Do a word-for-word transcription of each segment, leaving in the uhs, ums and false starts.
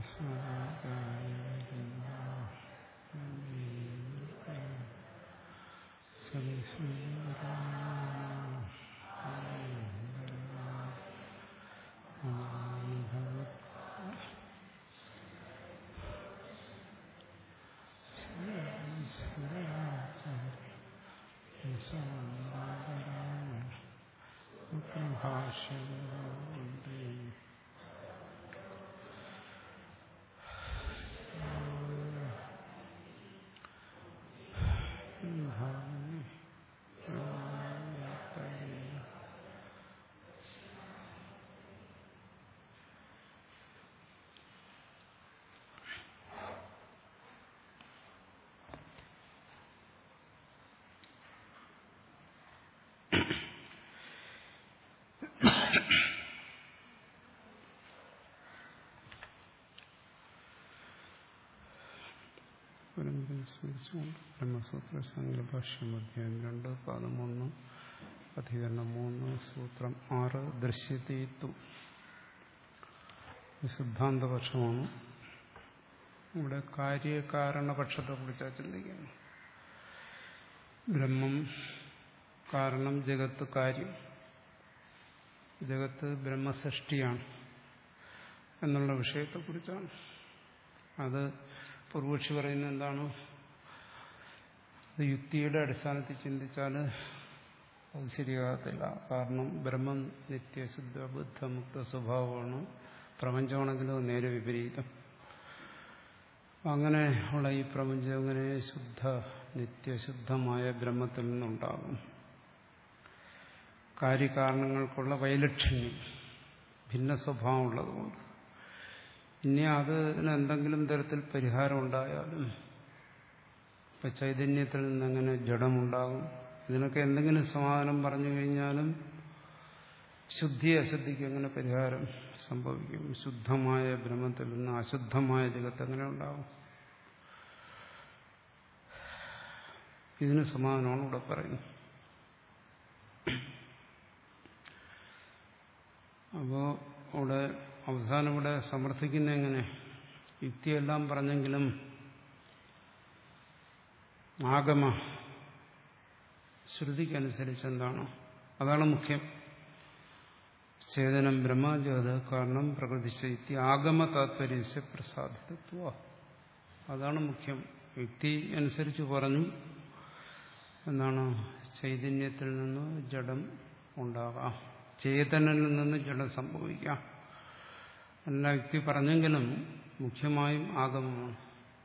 ബ്രഹ്മസൂത്ര സംഗ്രഭാഷ്യം അധ്യായം രണ്ട് പാദം ഒന്ന് അധികരണം മൂന്ന് സൂത്രം ആറ് ദൃശ്യതീത്വം സിദ്ധാന്തപക്ഷമാണ്. ഇവിടെ കാര്യകാരണപക്ഷത്തെ കുറിച്ചാണ് ചിന്തിക്കുന്നത്. ബ്രഹ്മം കാരണം, ജഗത്ത് കാര്യം, ജഗത്ത് ബ്രഹ്മസൃഷ്ടിയാണ് എന്നുള്ള വിഷയത്തെക്കുറിച്ചാണ്. അത് പൂർവക്ഷി പറയുന്നത് എന്താണ്? അത് യുക്തിയുടെ അടിസ്ഥാനത്തിൽ ചിന്തിച്ചാൽ അത് ശരിയാകത്തില്ല. കാരണം ബ്രഹ്മം നിത്യശുദ്ധ ബുദ്ധമുക്ത സ്വഭാവമാണ്. പ്രപഞ്ചമാണെങ്കിലും നേരെ വിപരീതം. അങ്ങനെ ഉള്ള ഈ പ്രപഞ്ചം അങ്ങനെ ശുദ്ധ നിത്യശുദ്ധമായ ബ്രഹ്മത്തിൽ നിന്നുണ്ടാകും. കാര്യകാരണങ്ങൾക്കുള്ള വൈലക്ഷണ്യം, ഭിന്ന സ്വഭാവമുള്ളതുകൊണ്ട് ഇനി അതിന് എന്തെങ്കിലും തരത്തിൽ പരിഹാരം ഉണ്ടായാലും, ഇപ്പൊ ചൈതന്യത്തിൽ നിന്നെങ്ങനെ ജഡമുണ്ടാകും, ഇതിനൊക്കെ എന്തെങ്കിലും സമാധാനം പറഞ്ഞു കഴിഞ്ഞാലും ശുദ്ധി അശുദ്ധിക്ക് എങ്ങനെ പരിഹാരം സംഭവിക്കും? ശുദ്ധമായ ബ്രഹ്മത്തിൽ നിന്ന് അശുദ്ധമായ ജഗത്ത് എങ്ങനെ ഉണ്ടാകും? ഇതിന് സമാധാനമാണ് ഇവിടെ പറയുന്നത്. അപ്പോ ഇവിടെ അവസാനം ഇവിടെ സമർത്ഥിക്കുന്ന എങ്ങനെ? യുക്തിയെല്ലാം പറഞ്ഞെങ്കിലും ആഗമ ശ്രുതിക്കനുസരിച്ച് എന്താണ്? അതാണ് മുഖ്യം. ചേതനം ബ്രഹ്മ ജഗത് കാരണം പ്രകൃതിശൈത്യ ആഗമ താത്പര്യ പ്രസാദിതത്വ. അതാണ് മുഖ്യം. യുക്തി അനുസരിച്ച് പറഞ്ഞു എന്താണ്? ചൈതന്യത്തിൽ നിന്ന് ജഡം ഉണ്ടാകാം, ചേതനിൽ നിന്ന് ജഡം സംഭവിക്കാം. എല്ലാ യുക്തി പറഞ്ഞെങ്കിലും മുഖ്യമായും ആഗമമാണ്.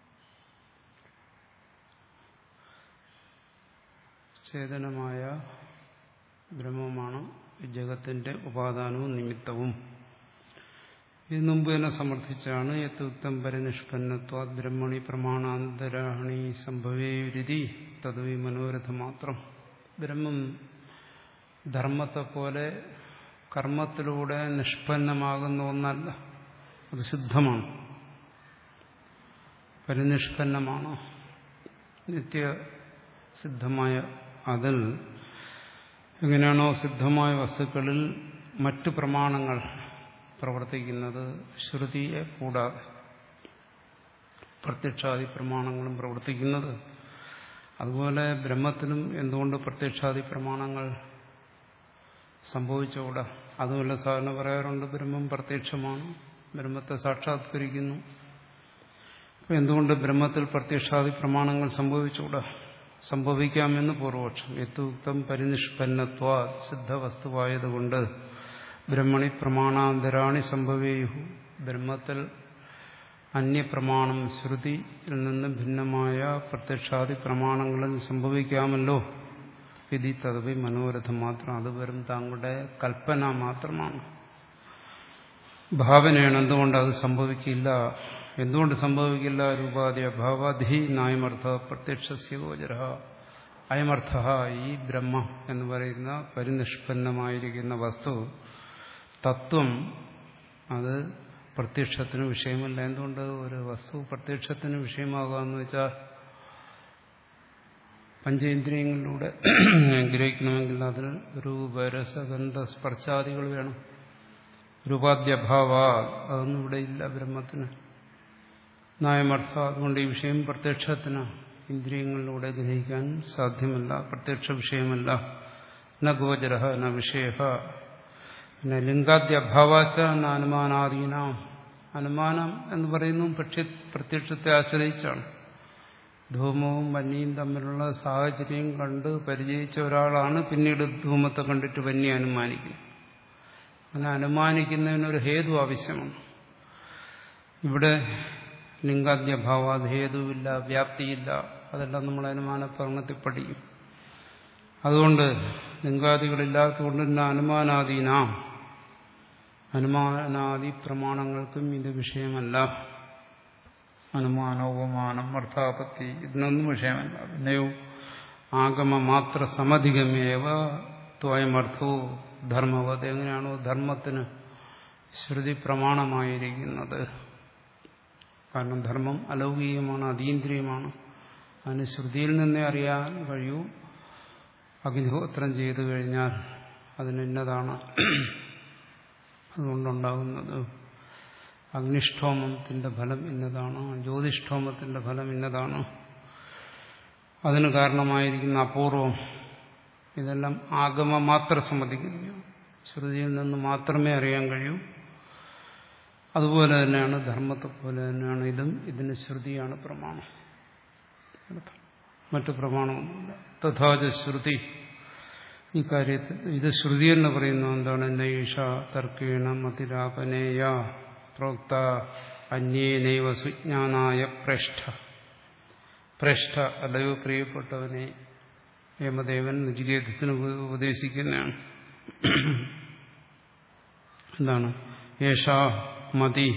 ചേതനമായ ബ്രഹ്മമാണ് ജഗത്തിന്റെ ഉപാദാനവും നിമിത്തവും. ഇത് മുമ്പ് തന്നെ സമർത്ഥിച്ചാണ്. യത്യുക്തം പരിനിഷ്പന്നത്വ ബ്രഹ്മണി പ്രമാണാന്തരാണി സംഭവേയുരിതി തദ്വി മനോരഥ മാത്രം. ബ്രഹ്മം ധർമ്മത്തെ പോലെ കർമ്മത്തിലൂടെ നിഷ്പന്നമാകുന്ന ഒന്നല്ല. അത് സിദ്ധമാണ്, പരിനിഷ്പന്നമാണ്, നിത്യസിദ്ധമായ. അതിൽ എങ്ങനെയാണോ സിദ്ധമായ വസ്തുക്കളിൽ മറ്റു പ്രമാണങ്ങൾ പ്രവർത്തിക്കുന്നത്, ശ്രുതിയെ കൂടാതെ പ്രത്യക്ഷാദി പ്രമാണങ്ങളും പ്രവർത്തിക്കുന്നത്, അതുപോലെ ബ്രഹ്മത്തിനും എന്തുകൊണ്ട് പ്രത്യക്ഷാദി പ്രമാണങ്ങൾ സംഭവിച്ചുകൂടാ? അതുമല്ല, സാധാരണ പറയാറുണ്ട് ബ്രഹ്മം പ്രത്യക്ഷമാണ്, ബ്രഹ്മത്തെ സാക്ഷാത്കരിക്കുന്നു. അപ്പം എന്തുകൊണ്ട് ബ്രഹ്മത്തിൽ പ്രത്യക്ഷാദി പ്രമാണങ്ങൾ സംഭവിച്ചുകൂടാ? സംഭവിക്കാമെന്ന് പൂർവപക്ഷം. യത്യുക്തം പരിനിഷ്പന്നത്വ സിദ്ധവസ്തുവായതുകൊണ്ട് ബ്രഹ്മണി പ്രമാണാന്തരാണി സംഭവേയു. ബ്രഹ്മത്തിൽ അന്യപ്രമാണം, ശ്രുതിയിൽ നിന്ന് ഭിന്നമായ പ്രത്യക്ഷാദി പ്രമാണങ്ങളും സംഭവിക്കാമല്ലോ. വിധി തദവി മനോരഥം മാത്രം. അത് വെറും താങ്കളുടെ കൽപ്പന മാത്രമാണ്, ഭാവനയാണ്. എന്തുകൊണ്ട് അത് സംഭവിക്കില്ല? എന്തുകൊണ്ട് സംഭവിക്കില്ല? രൂപാദി അഭാവാധി നായമർത്ഥ പ്രത്യക്ഷസ്യ ഗോചര. അയമർത്ഥ, ഈ ബ്രഹ്മ എന്ന് പറയുന്ന പരിനിഷ്പന്നമായിരിക്കുന്ന വസ്തു തത്വം അത് പ്രത്യക്ഷത്തിന് വിഷയമല്ല. എന്തുകൊണ്ട്? ഒരു വസ്തു പ്രത്യക്ഷത്തിന് വിഷയമാകുക എന്ന് വെച്ചാൽ പഞ്ചേന്ദ്രിയങ്ങളിലൂടെ ഗ്രഹിക്കണമെങ്കിൽ അതിന് രൂപരസഗന്ധ സ്പർശാദികൾ വേണം. രൂപാദ്യഭാവ, അതൊന്നും ഇവിടെ ഇല്ല ബ്രഹ്മത്തിന്. നായമർത്ഥ അതുകൊണ്ട് ഈ വിഷയം പ്രത്യക്ഷത്തിന് ഇന്ദ്രിയങ്ങളിലൂടെ ഗ്രഹിക്കാൻ സാധ്യമല്ല, പ്രത്യക്ഷ വിഷയമല്ല. ന ഗോചര ന വിഷയ പിന്നെ ലിംഗാദ്യഭാവാച്ച ന അനുമാനാദീന. അനുമാനം എന്ന് പറയുന്നു പക്ഷി പ്രത്യക്ഷത്തെ ആശ്രയിച്ചാണ്. ധൂമവും വന്യയും തമ്മിലുള്ള സാഹചര്യം കണ്ട് പരിചയിച്ച ഒരാളാണ് പിന്നീട് ധൂമത്തെ കണ്ടിട്ട് വന്യ അനുമാനിക്കുന്നത്. അങ്ങനെ അനുമാനിക്കുന്നതിനൊരു ഹേതു ആവശ്യമാണ്. ഇവിടെ ലിംഗാദ്യഭാവാത് ഹേതുവില്ല, വ്യാപ്തിയില്ല. അതെല്ലാം നമ്മൾ അനുമാനപ്രകടനത്തിൽ പഠിക്കും. അതുകൊണ്ട് ലിംഗാദികളില്ലാത്തതുകൊണ്ട് തന്നെ അനുമാനാദീന, അനുമാനാദി പ്രമാണങ്ങൾക്കും ഇത് വിഷയമല്ല. അനുമാനം, ഉപമാനം, അർത്ഥാപത്തി ഇതിനൊന്നും വിഷയമല്ല. പിന്നെയോ ആഗമ മാത്ര സമധികമേവ ത്വയമർത്ഥോ ധർമ്മവത്. എങ്ങനെയാണോ ധർമ്മത്തിന് ശ്രുതി പ്രമാണമായിരിക്കുന്നത്, കാരണം ധർമ്മം അലൗകികമാണ്, അതീന്ദ്രിയമാണ്, അതിന് ശ്രുതിയിൽ നിന്നേ അറിയാൻ കഴിയൂ. അഗ്നിഹോത്രം ചെയ്തു കഴിഞ്ഞാൽ അതിന് ഇന്നതാണ് അതുകൊണ്ടുണ്ടാകുന്നത്, അഗ്നിഷ്ഠോമത്തിന്റെ ഫലം ഇന്നതാണ്, ജ്യോതിഷ്ഠോമത്തിന്റെ ഫലം ഇന്നതാണ്, അതിന് കാരണമായിരിക്കുന്ന അപൂർവം, ഇതെല്ലാം ആഗമ മാത്രം സമ്മതിക്കുന്നു. ശ്രുതിയിൽ നിന്ന് മാത്രമേ അറിയാൻ കഴിയൂ. അതുപോലെ തന്നെയാണ് ധർമ്മത്തെ പോലെ തന്നെയാണ് ഇതും. ഇതിന് ശ്രുതിയാണ് പ്രമാണം, മറ്റു പ്രമാണമൊന്നുമില്ല. തഥാച ശ്രുതി, ഈ കാര്യത്തിൽ ഇത് ശ്രുതി എന്ന് പറയുന്നത് എന്താണ്? നൈഷ തർക്കേണ മതിരാപനേയ പ്രോക്ത അന്യേനൈവ സുജ്ഞാനായ പ്രേഷ്ഠ. പ്രേഷ്ഠ അല്ലയോ പ്രിയപ്പെട്ടവനെ, യമദേവൻ നചികേതസിന് ഉപദേശിക്കുന്നതാണ്. എന്താണ്? യേഷാ മതി,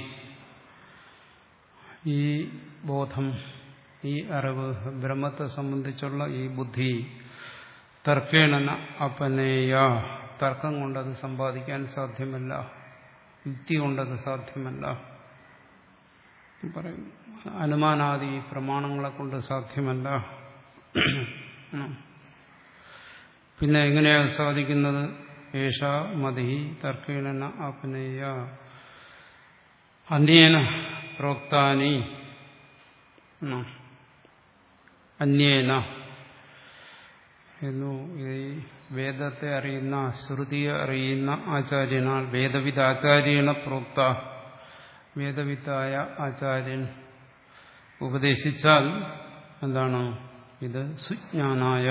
ഈ ബോധം, ഈ അറിവ്, ബ്രഹ്മത്തെ സംബന്ധിച്ചുള്ള ഈ ബുദ്ധി, തർക്കേണ അപനേയ, തർക്കം കൊണ്ടത് സമ്പാദിക്കാൻ സാധ്യമല്ല, യുക്തി കൊണ്ടത് സാധ്യമല്ല പറയും. അനുമാനാദി പ്രമാണങ്ങളെ കൊണ്ട് സാധ്യമല്ല. പിന്നെ എങ്ങനെയാണ് സാധിക്കുന്നത്? ഏഷ മതി തർക്കേണ ആപനേയ അന്യേന പ്രോക്താനി, അന്യേന എന്നു ഈ വേദത്തെ അറിയുന്ന, ശ്രുതിയെ അറിയുന്ന ആചാര്യനാൽ, വേദവിദ ആചാര്യേണ പ്രോക്ത, വേദവിത്തായ ആചാര്യൻ ഉപദേശിച്ചാൽ എന്താണ്? ഇത് സുജ്ഞാനായ,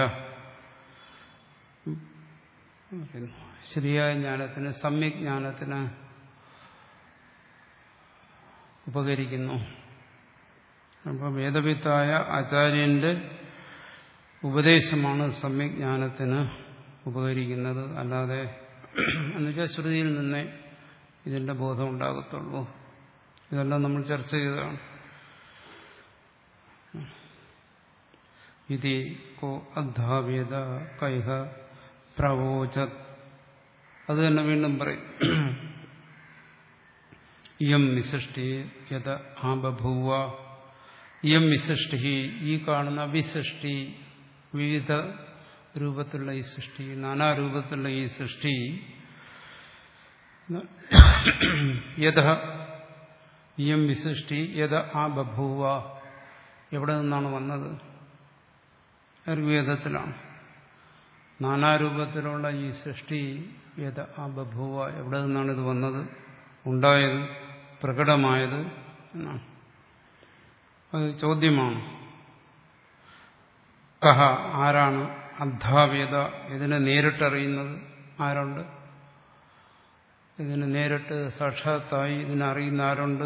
ശരിയായ ജ്ഞാനത്തിന്, സമ്യക് ജ്ഞാനത്തിന് ഉപകരിക്കുന്നു. അപ്പോൾ വേദവിത്തായ ആചാര്യന്റെ ഉപദേശമാണ് സമ്യക് ജ്ഞാനത്തിന് ഉപകരിക്കുന്നത്. അല്ലാതെ എന്നുവെച്ചാൽ ശ്രുതിയിൽ നിന്നേ ഇതിന്റെ ബോധം ഉണ്ടാകത്തുള്ളൂ. ഇതെല്ലാം നമ്മൾ ചർച്ച ചെയ്തതാണ്. ഇതി കോ അദ്ധാവേദ കൈഹ പ്രവോചത്, അത് തന്നെ വീണ്ടും പറയും. ഇയം വിസൃഷ്ടി യത ആ ബഭൂവ, ഇയം വിസൃഷ്ടി, ഈ കാണുന്ന വിസൃഷ്ടി, വിവിധ രൂപത്തിലുള്ള ഈ സൃഷ്ടി, നാനാരൂപത്തിലുള്ള ഈ സൃഷ്ടി, യഥ ഇയം വിസൃഷ്ടി യഥ ആ ബഭൂവ, എവിടെ നിന്നാണ് വന്നത്? ഋഗ്വേദത്തിലാണ്. നാനാരൂപത്തിലുള്ള ഈ സൃഷ്ടി യഥ ആ ബഭൂവ, എവിടെ നിന്നാണ് ഇത് വന്നത്, ഉണ്ടായത്, പ്രകടമായത് എന്നാണ്. അത് ചോദ്യമാണ്. കഹ, ആരാണ്? അദ്ധാവേദ, ഇതിനെ നേരിട്ടറിയുന്നത് ആരുണ്ട്? ഇതിന് നേരിട്ട് സാക്ഷാത്തായി ഇതിനറിയുന്ന ആരുണ്ട്?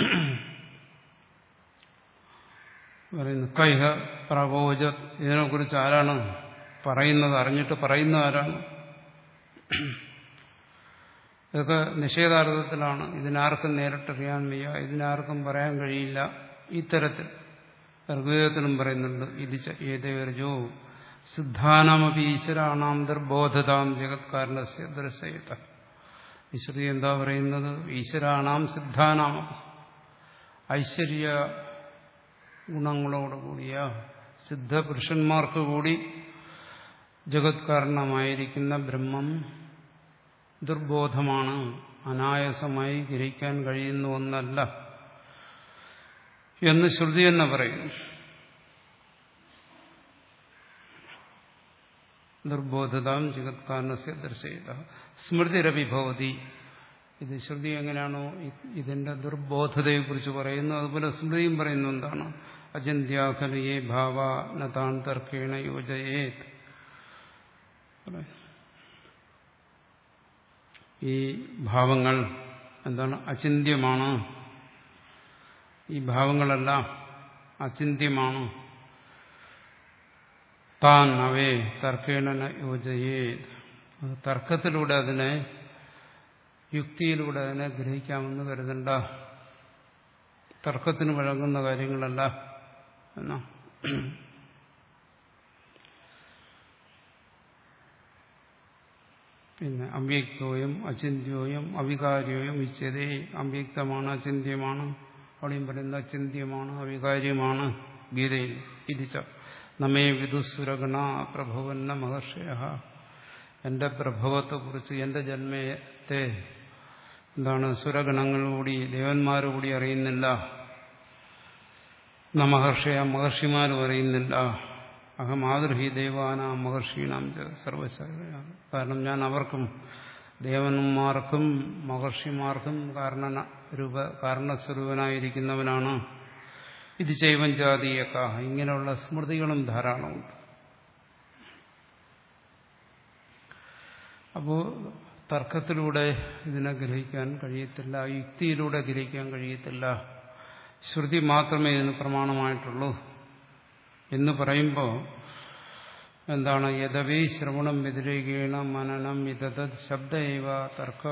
പറയുന്നു കൈഹ പ്രവോച, ഇതിനെക്കുറിച്ച് ആരാണ് പറയുന്നത്? അറിഞ്ഞിട്ട് പറയുന്ന ആരാണ്? ഇതൊക്കെ നിഷേധാർത്ഥത്തിലാണ്. ഇതിനാർക്കും നേരിട്ടറിയാൻ വയ്യ, ഇതിനാർക്കും പറയാൻ കഴിയില്ല. ഇത്തരത്തിൽ ഋഗ്വേദത്തിലും പറയുന്നുണ്ട്. ഇത് ഏതേർജോ സിദ്ധാനാമപി ഈശ്വരാണാം ദുർബോധതാം ജഗത്കാരണസ്യ ദർശയത. ഈശ്വരി എന്താ പറയുന്നത്? ഈശ്വരാണാം സിദ്ധാനാം, ഐശ്വര്യ ഗുണങ്ങളോടുകൂടിയ സിദ്ധപുരുഷന്മാർക്ക് കൂടി ജഗത്കാരണമായിരിക്കുന്ന ബ്രഹ്മം ദുർബോധമാണ്, അനായാസമായി ഗ്രഹിക്കാൻ കഴിയുന്ന ഒന്നല്ല എന്ന് ശ്രുതി തന്നെ പറയുന്നു. ദുർബോധതാം ജഗത്കാരണസ്യ ദർശയിത സ്മൃതിരപി ഭവതി. ഇത് ശ്രുതി എങ്ങനെയാണോ ഇതിന്റെ ദുർബോധതയെക്കുറിച്ച് പറയുന്നു, അതുപോലെ സ്മൃതിയും പറയുന്നു. എന്താണ്? അചിന്ത്യാഖലയേ ഭാവ നതാൻ തർക്കേണ യോജയേത്. ഈ ഭാവങ്ങൾ എന്താണ്? അചിന്ത്യമാണ്. ഈ ഭാവങ്ങളെല്ലാം അചിന്ത്യമാണ്. താൻ അവേ തർക്കേണ യോജയേ, തർക്കത്തിലൂടെ അതിനെ, യുക്തിയിലൂടെ അതിനെ ഗ്രഹിക്കാമെന്ന് കരുതണ്ട. തർക്കത്തിന് വഴങ്ങുന്ന കാര്യങ്ങളല്ല എന്നാ. പിന്നെ അവ്യക്തോയം അചിന്യോയം അവികാര്യോയം ഇച്ഛതേ. അവ്യക്തമാണ്, അചിന്യമാണ്. അവിടെയും പറയുന്നത് അചിന്യമാണ്, അവികാര്യമാണ്. ഗീതയിൽ ഇരിച്ച നമ്മേ വിദുസുരഗണ പ്രഭവന്ന മഹർഷയ. എന്റെ പ്രഭവത്തെക്കുറിച്ച്, എന്റെ ജന്മത്തെ എന്താണ് സുരഗണങ്ങളോടി ദേവന്മാരോടി അറിയുന്നില്ല. ന മഹർഷയ, മഹർഷിമാരും അറിയുന്നില്ല. അഹം മാതൃഹി ദേവാനാം മഹർഷീണാം സർവശക്തയ. കാരണം ഞാൻ അവർക്കും, ദേവന്മാർക്കും മഹർഷിമാർക്കും കാരണ രൂപ കാരണസ്വരൂപനായിരിക്കുന്നവനാണ്. ഇത് ചൈവം ജാതീയക്ക. ഇങ്ങനെയുള്ള സ്മൃതികളും ധാരാളമുണ്ട്. അപ്പോൾ തർക്കത്തിലൂടെ ഇതിനെ ഗ്രഹിക്കാൻ കഴിയത്തില്ല, യുക്തിയിലൂടെ ഗ്രഹിക്കാൻ കഴിയത്തില്ല. ശ്രുതി മാത്രമേ ഇതിന് പ്രമാണമായിട്ടുള്ളൂ എന്ന് പറയുമ്പോൾ എന്താണ്? യഥവേ ശ്രവണം വ്യതിരേകേണ മനനം ഇതത് ശബ്ദൈവ തർക്ക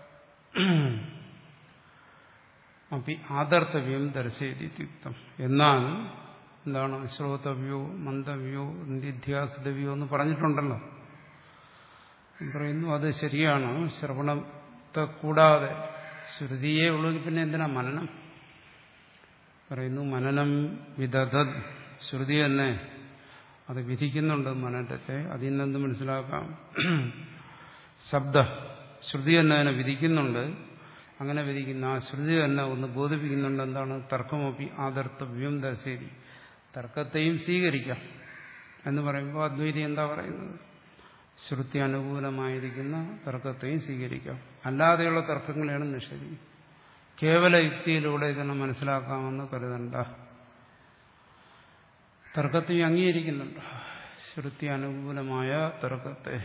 അപ്പി ആദർത്തവ്യം ദർശയതിത്യുക്തം. എന്നാൽ എന്താണ്? ശ്രോതവ്യോ മന്ദവ്യോ നിധ്യാസിതവ്യോ എന്ന് പറഞ്ഞിട്ടുണ്ടല്ലോ. പറയുന്നു അത് ശരിയാണ്. ശ്രവണത്തെ കൂടാതെ ശ്രുതിയേ ഉള്ളൂ, പിന്നെ എന്തിനാ മനനം? പറയുന്നു മനനം വിദധത്. ശ്രുതി തന്നെ അത് വിധിക്കുന്നുണ്ട് മനനത്തെ. അതിൽ നിന്നെന്ത് മനസ്സിലാക്കാം? ശബ്ദ ശ്രുതി തന്നെ അതിനെ വിധിക്കുന്നുണ്ട്. അങ്ങനെ വിധിക്കുന്ന ആ ശ്രുതി തന്നെ ഒന്ന് ബോധിപ്പിക്കുന്നുണ്ട്. എന്താണ്? തർക്കമൊപ്പി ആദർത്തവ്യം ദർശേരി. തർക്കത്തെയും സ്വീകരിക്കാം എന്ന് പറയുമ്പോൾ അദ്വൈതി എന്താ പറയുന്നത്? ശ്രുതി അനുകൂലമായിരിക്കുന്ന തർക്കത്തെയും സ്വീകരിക്കാം, അല്ലാതെയുള്ള തർക്കങ്ങളെയാണ് നിഷേധിക്കുക. കേവല യുക്തിയിലൂടെ ഇതിനെ മനസ്സിലാക്കാമെന്ന് കരുതണ്ട. തർക്കത്തെ അംഗീകരിക്കുന്നുണ്ട്, ശ്രുതി അനുകൂലമായ തർക്കത്തെ.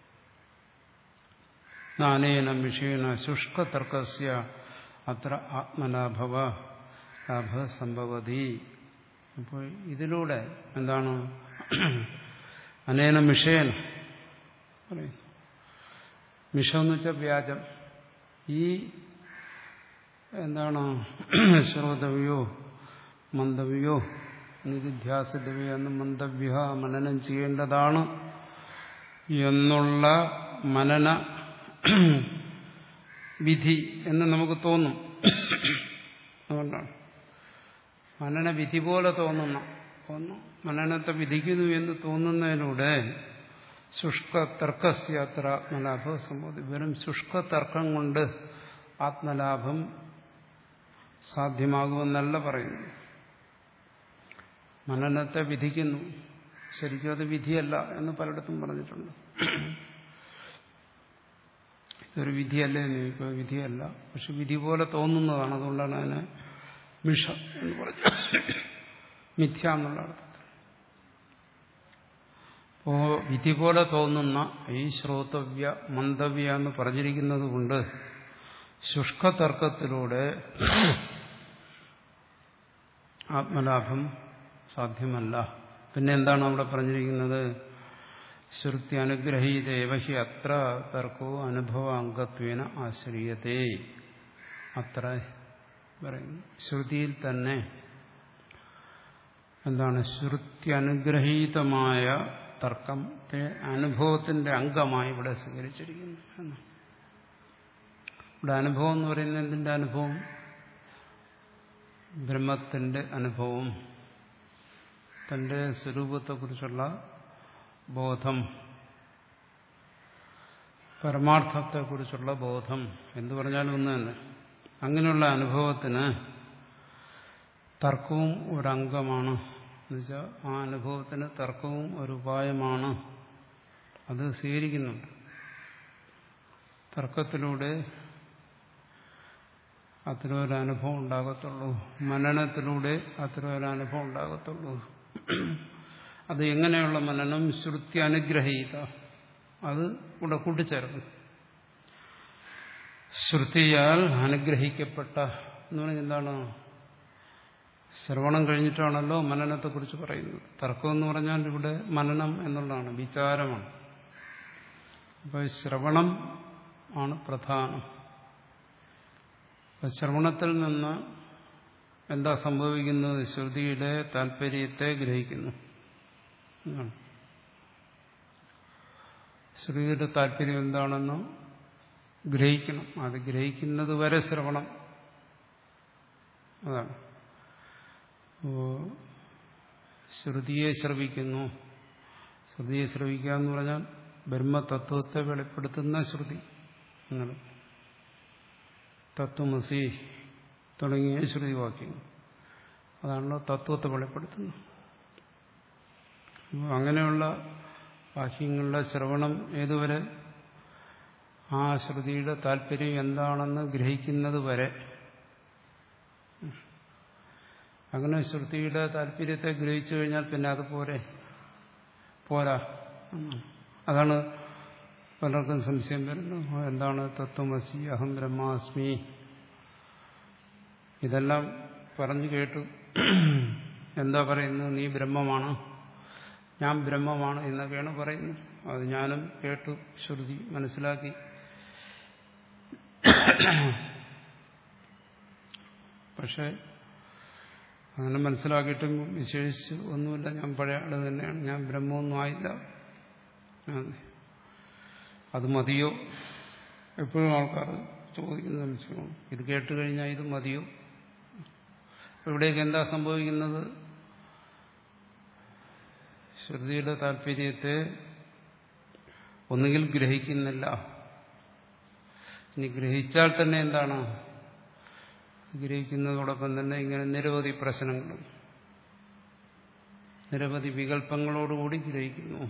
നാനേന വിഷയേണ ശുഷ്കതർക്കസ്യ അത്ര ആത്മലാഭവ ലാഭ സംഭവതി. അപ്പോൾ ഇതിലൂടെ എന്താണ്? അനേന വിഷയന പറയും. മിഷമെന്ന് വെച്ചാൽ വ്യാജം. ഈ എന്താണ്? ശ്രോതവ്യോ മന്ദവ്യോ നിധിധ്യാസിതവ്യോ എന്ന് മന്ദവ്യ മനനം ചെയ്യേണ്ടതാണ് എന്നുള്ള മനന വിധി എന്ന് നമുക്ക് തോന്നും. അതുകൊണ്ടാണ് മനന വിധി പോലെ തോന്നുന്ന ഒന്ന് മനനത്തെ വിധിക്കുന്നു എന്ന് തോന്നുന്നതിലൂടെ ശുഷ്ക തർക്കസ്യ അത്ര ആത്മലാഭം സംഭവം. വെറും ശുഷ്ക തർക്കം കൊണ്ട് ആത്മലാഭം സാധ്യമാകുമെന്നല്ല പറയുന്നു. മനനത്തെ വിധിക്കുന്നു, ശരിക്കും അത് വിധിയല്ല എന്ന് പലയിടത്തും പറഞ്ഞിട്ടുണ്ട്. ഇതൊരു വിധിയല്ലേ എന്ന് ചോദിക്കുക, വിധിയല്ല, പക്ഷെ വിധി പോലെ തോന്നുന്നതാണ്. അതുകൊണ്ടാണ് അതിനെ മിഷ എന്ന് പറഞ്ഞു, മിഥ്യ എന്നുള്ള അർത്ഥത്തിൽ. അപ്പോ വിധി പോലെ തോന്നുന്ന ഈ ശ്രോതവ്യ മന്ദവ്യ എന്ന് പറഞ്ഞിരിക്കുന്നത് കൊണ്ട് ശുഷ്കതർക്കത്തിലൂടെ ആത്മലാഭം സാധ്യമല്ല. പിന്നെ എന്താണ് അവിടെ പറഞ്ഞിരിക്കുന്നത്? ശ്രുതി അനുഗ്രഹീതേവഹി അത്ര തർക്കോ അനുഭവ അംഗത്വേന ആശ്രയത്തെ. അത്ര പറയുന്നു ശ്രുതിയിൽ തന്നെ എന്താണ്? ശ്രുതി അനുഗ്രഹീതമായ തർക്കത്തെ അനുഭവത്തിന്റെ അംഗമായി ഇവിടെ സ്വീകരിച്ചിരിക്കുന്നു എന്ന്. ഇവിടെ അനുഭവം എന്ന് പറയുന്നത് എന്തിന്റെ അനുഭവം? ബ്രഹ്മത്തിന്റെ അനുഭവം, തന്റെ സ്വരൂപത്തെക്കുറിച്ചുള്ള ബോധം, പരമാർത്ഥത്തെക്കുറിച്ചുള്ള ബോധം എന്ന് പറഞ്ഞാലും ഒന്ന് തന്നെ. അങ്ങനെയുള്ള അനുഭവത്തിന് തർക്കവും ഒരംഗമാണ്. എന്നുവെച്ചാൽ ആ അനുഭവത്തിന് തർക്കവും ഒരു ഉപായമാണ്. അത് സ്വീകരിക്കുന്നുണ്ട്. തർക്കത്തിലൂടെ അത്തരം ഒരു അനുഭവം ഉണ്ടാകത്തുള്ളൂ. മനനത്തിലൂടെ അത്തരം ഒരു അനുഭവം ഉണ്ടാകത്തുള്ളൂ. അത് എങ്ങനെയുള്ള മനനം? ശ്രുതി അനുഗ്രഹീത. അത് ഇവിടെ കൂട്ടിച്ചേർക്കും. ശ്രുതിയാൽ അനുഗ്രഹിക്കപ്പെട്ട എന്ന് പറഞ്ഞാൽ എന്താണ്? ശ്രവണം കഴിഞ്ഞിട്ടാണല്ലോ മനനത്തെക്കുറിച്ച് പറയുന്നത്. തർക്കം എന്ന് പറഞ്ഞാൽ ഇവിടെ മനനം എന്നുള്ളതാണ്, വിചാരമാണ്. അപ്പോൾ ശ്രവണം ആണ് പ്രധാനം. അപ്പം ശ്രവണത്തിൽ നിന്ന് എന്താ സംഭവിക്കുന്നത്? ശ്രുതിയുടെ താല്പര്യത്തെ ഗ്രഹിക്കുന്നു. ശ്രുതിയുടെ താല്പര്യം എന്താണെന്ന് ഗ്രഹിക്കണം. അത് ഗ്രഹിക്കുന്നത് വരെ ശ്രവണം. അതാണ്. ശ്രുതിയെ ശ്രവിക്കുന്നു. ശ്രുതിയെ ശ്രവിക്കുക എന്ന് പറഞ്ഞാൽ ബ്രഹ്മതത്വത്തെ വെളിപ്പെടുത്തുന്ന ശ്രുതി. നിങ്ങൾ തത്വമസി തുടങ്ങിയ ശ്രുതിവാക്യങ്ങൾ അതാണല്ലോ തത്വത്തെ വെളിപ്പെടുത്തുന്നത്. അങ്ങനെയുള്ള വാക്യങ്ങളുടെ ശ്രവണം ഏതുവരെ? ആ ശ്രുതിയുടെ താല്പര്യം എന്താണെന്ന് ഗ്രഹിക്കുന്നത് വരെ. അങ്ങനെ ശ്രുതിയുടെ താല്പര്യത്തെ ഗ്രഹിച്ചു കഴിഞ്ഞാൽ പിന്നെ അത് പോരെ പോരാ. അതാണ് പലർക്കും സംശയം വരുന്നത്. എന്താണ് തത്വമസി, അഹം ബ്രഹ്മാസ്മി, ഇതെല്ലാം പറഞ്ഞു കേട്ടു. എന്താ പറയുന്നത്? നീ ബ്രഹ്മമാണ്, ഞാൻ ബ്രഹ്മമാണ് എന്നൊക്കെയാണ് പറയുന്നത്. അത് ഞാനും കേട്ടു, ശ്രുതി മനസ്സിലാക്കി. പക്ഷെ അങ്ങനെ മനസ്സിലാക്കിയിട്ടും വിശേഷിച്ച് ഒന്നുമില്ല, ഞാൻ പഴയ ആള് തന്നെയാണ്, ഞാൻ ബ്രഹ്മമൊന്നും ആയില്ല, അത് മതിയോ? എപ്പോഴും ആൾക്കാർ ചോദിക്കുന്ന സംശയമാണ്. ഇത് കേട്ട് കഴിഞ്ഞാൽ ഇത് മതിയോ? ഇവിടേക്ക് എന്താ സംഭവിക്കുന്നത്? ശ്രുതിയുടെ താല്പര്യത്തെ ഒന്നുകിൽ ഗ്രഹിക്കുന്നില്ല. ഇനി ഗ്രഹിച്ചാൽ തന്നെ എന്താണ്? ഗ്രഹിക്കുന്നതോടൊപ്പം തന്നെ ഇങ്ങനെ നിരവധി പ്രശ്നങ്ങളും നിരവധി വികല്പങ്ങളോടുകൂടി ഗ്രഹിക്കുന്നു.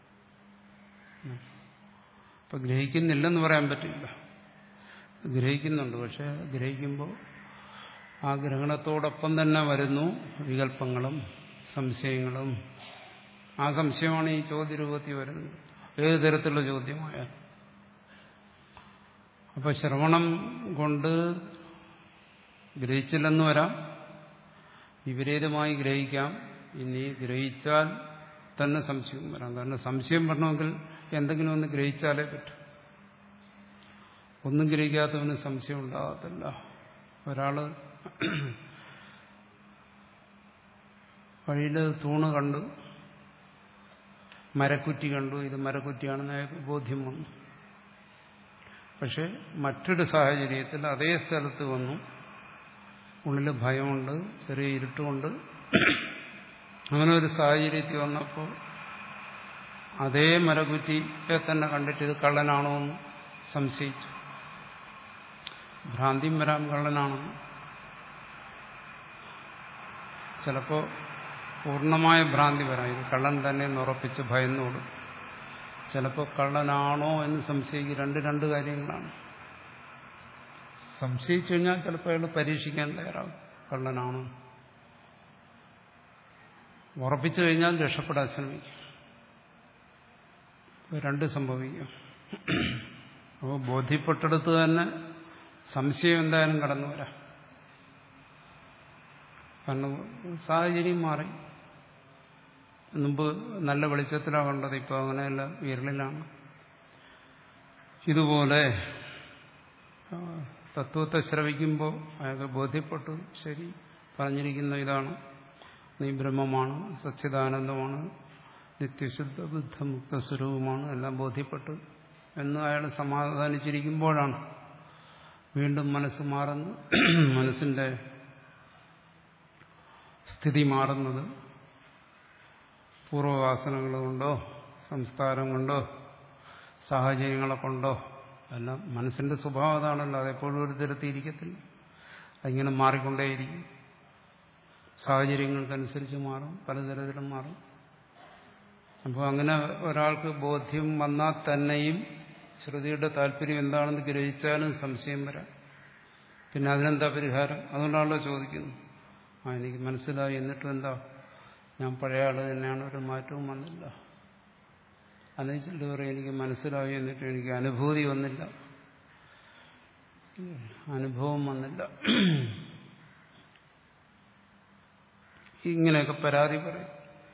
അപ്പൊ ഗ്രഹിക്കുന്നില്ലെന്ന് പറയാൻ പറ്റില്ല. ഗ്രഹിക്കുന്നുണ്ട്. പക്ഷെ ഗ്രഹിക്കുമ്പോൾ ആ ഗ്രഹണത്തോടൊപ്പം തന്നെ വരുന്നു വികല്പങ്ങളും സംശയങ്ങളും. ആ സംശയമാണ് ഈ ചോദ്യരൂപത്തിൽ വരുന്നത്, ഏത് തരത്തിലുള്ള ചോദ്യമായാൽ. അപ്പൊ ശ്രവണം കൊണ്ട് ഗ്രഹിച്ചില്ലെന്ന് വരാം, വിപരീതമായി ഗ്രഹിക്കാം. ഇനി ഗ്രഹിച്ചാൽ തന്നെ സംശയം വരാം. കാരണം സംശയം വരണമെങ്കിൽ എന്തെങ്കിലും ഒന്ന് ഗ്രഹിച്ചാലേ പറ്റും. ഒന്നും ഗ്രഹിക്കാത്തവന് സംശയം ഉണ്ടാകത്തില്ല. ഒരാള് വഴിയിൽ തൂണ് കണ്ടു, മരക്കുറ്റി കണ്ടു, ഇത് മരക്കുറ്റിയാണെന്ന് അയാൾക്ക് ബോധ്യം വന്നു. പക്ഷെ മറ്റൊരു സാഹചര്യത്തിൽ അതേ സ്ഥലത്ത് വന്നു, ഉള്ളിൽ ഭയമുണ്ട്, ചെറിയ ഇരുട്ടുമുണ്ട്. അങ്ങനെ ഒരു സാഹചര്യത്തിൽ വന്നപ്പോൾ അതേ മരക്കുറ്റിയെ തന്നെ കണ്ടിട്ട് ഇത് കള്ളനാണോ എന്ന് സംശയിച്ചു. ഭ്രാന്തിയും വരാം കള്ളനാണെന്ന്. ചിലപ്പോൾ പൂർണ്ണമായ ഭ്രാന്തി വരാം, ഇത് കള്ളൻ തന്നെ എന്ന് ഉറപ്പിച്ച് ഭയന്നോടും. ചിലപ്പോൾ കള്ളനാണോ എന്ന് സംശയിക്കും. രണ്ട് രണ്ട് കാര്യങ്ങളാണ്. സംശയിച്ചു കഴിഞ്ഞാൽ ചിലപ്പോൾ അയാൾ പരീക്ഷിക്കാൻ തയ്യാറാവും, കള്ളനാണോ. ഉറപ്പിച്ചു കഴിഞ്ഞാൽ രക്ഷപ്പെടാൻ ശ്രമിക്കും. രണ്ട് സംഭവിക്കും. അപ്പോൾ ബോധ്യപ്പെട്ടെടുത്ത് തന്നെ സംശയം എന്തായാലും കടന്നു വരാം. കാരണം സാഹചര്യം മാറി. മുമ്പ് നല്ല വെളിച്ചത്തിലാണ് കണ്ടത്, ഇപ്പോൾ അങ്ങനെയല്ല, വിരലിലാണ്. ഇതുപോലെ തത്വത്തെ ശ്രവിക്കുമ്പോൾ അയാൾക്ക് ബോധ്യപ്പെട്ടു, ശരി, പറഞ്ഞിരിക്കുന്ന ഇതാണ്, നീ ബ്രഹ്മമാണ്, സച്ചിദാനന്ദമാണ്, നിത്യശുദ്ധ ബുദ്ധമുക്ത സ്വരൂപമാണ്, എല്ലാം ബോധ്യപ്പെട്ടു എന്ന് അയാൾ സമാധാനിച്ചിരിക്കുമ്പോഴാണ് വീണ്ടും മനസ്സ് മാറുന്നത്, മനസ്സിന്റെ സ്ഥിതി മാറുന്നത്. പൂർവ്വവാസനകൾ കൊണ്ടോ സംസ്കാരം കൊണ്ടോ സാഹചര്യങ്ങളെ കൊണ്ടോ എല്ലാം. മനസ്സിന്റെ സ്വഭാവം അതാണല്ലോ, അതെപ്പോഴും ഒരു തരത്തിയിരിക്കത്തില്ല, അതിങ്ങനെ മാറിക്കൊണ്ടേയിരിക്കും. സാഹചര്യങ്ങൾക്കനുസരിച്ച് മാറും, പലതരത്തിലും മാറും. അപ്പോൾ അങ്ങനെ ഒരാൾക്ക് ബോധ്യം വന്നാൽ തന്നെയും ശ്രുതിയുടെ താല്പര്യം എന്താണെന്ന് ഗ്രഹിച്ചാലും സംശയം വരാം. പിന്നെ അതിനെന്താ പരിഹാരം? അതുകൊണ്ടാണല്ലോ ചോദിക്കുന്നു. ആ എനിക്ക് മനസ്സിലായി, എന്നിട്ടും എന്താ ഞാൻ പഴയ ആൾ തന്നെയാണ്, ഒരു മാറ്റവും വന്നില്ല. അല്ലെങ്കിൽ ചിലർ പറയും എനിക്ക് മനസ്സിലായി എന്നിട്ടും എനിക്ക് അനുഭൂതി വന്നില്ല, അനുഭവം വന്നില്ല, ഇങ്ങനെയൊക്കെ പരാതി പറയും.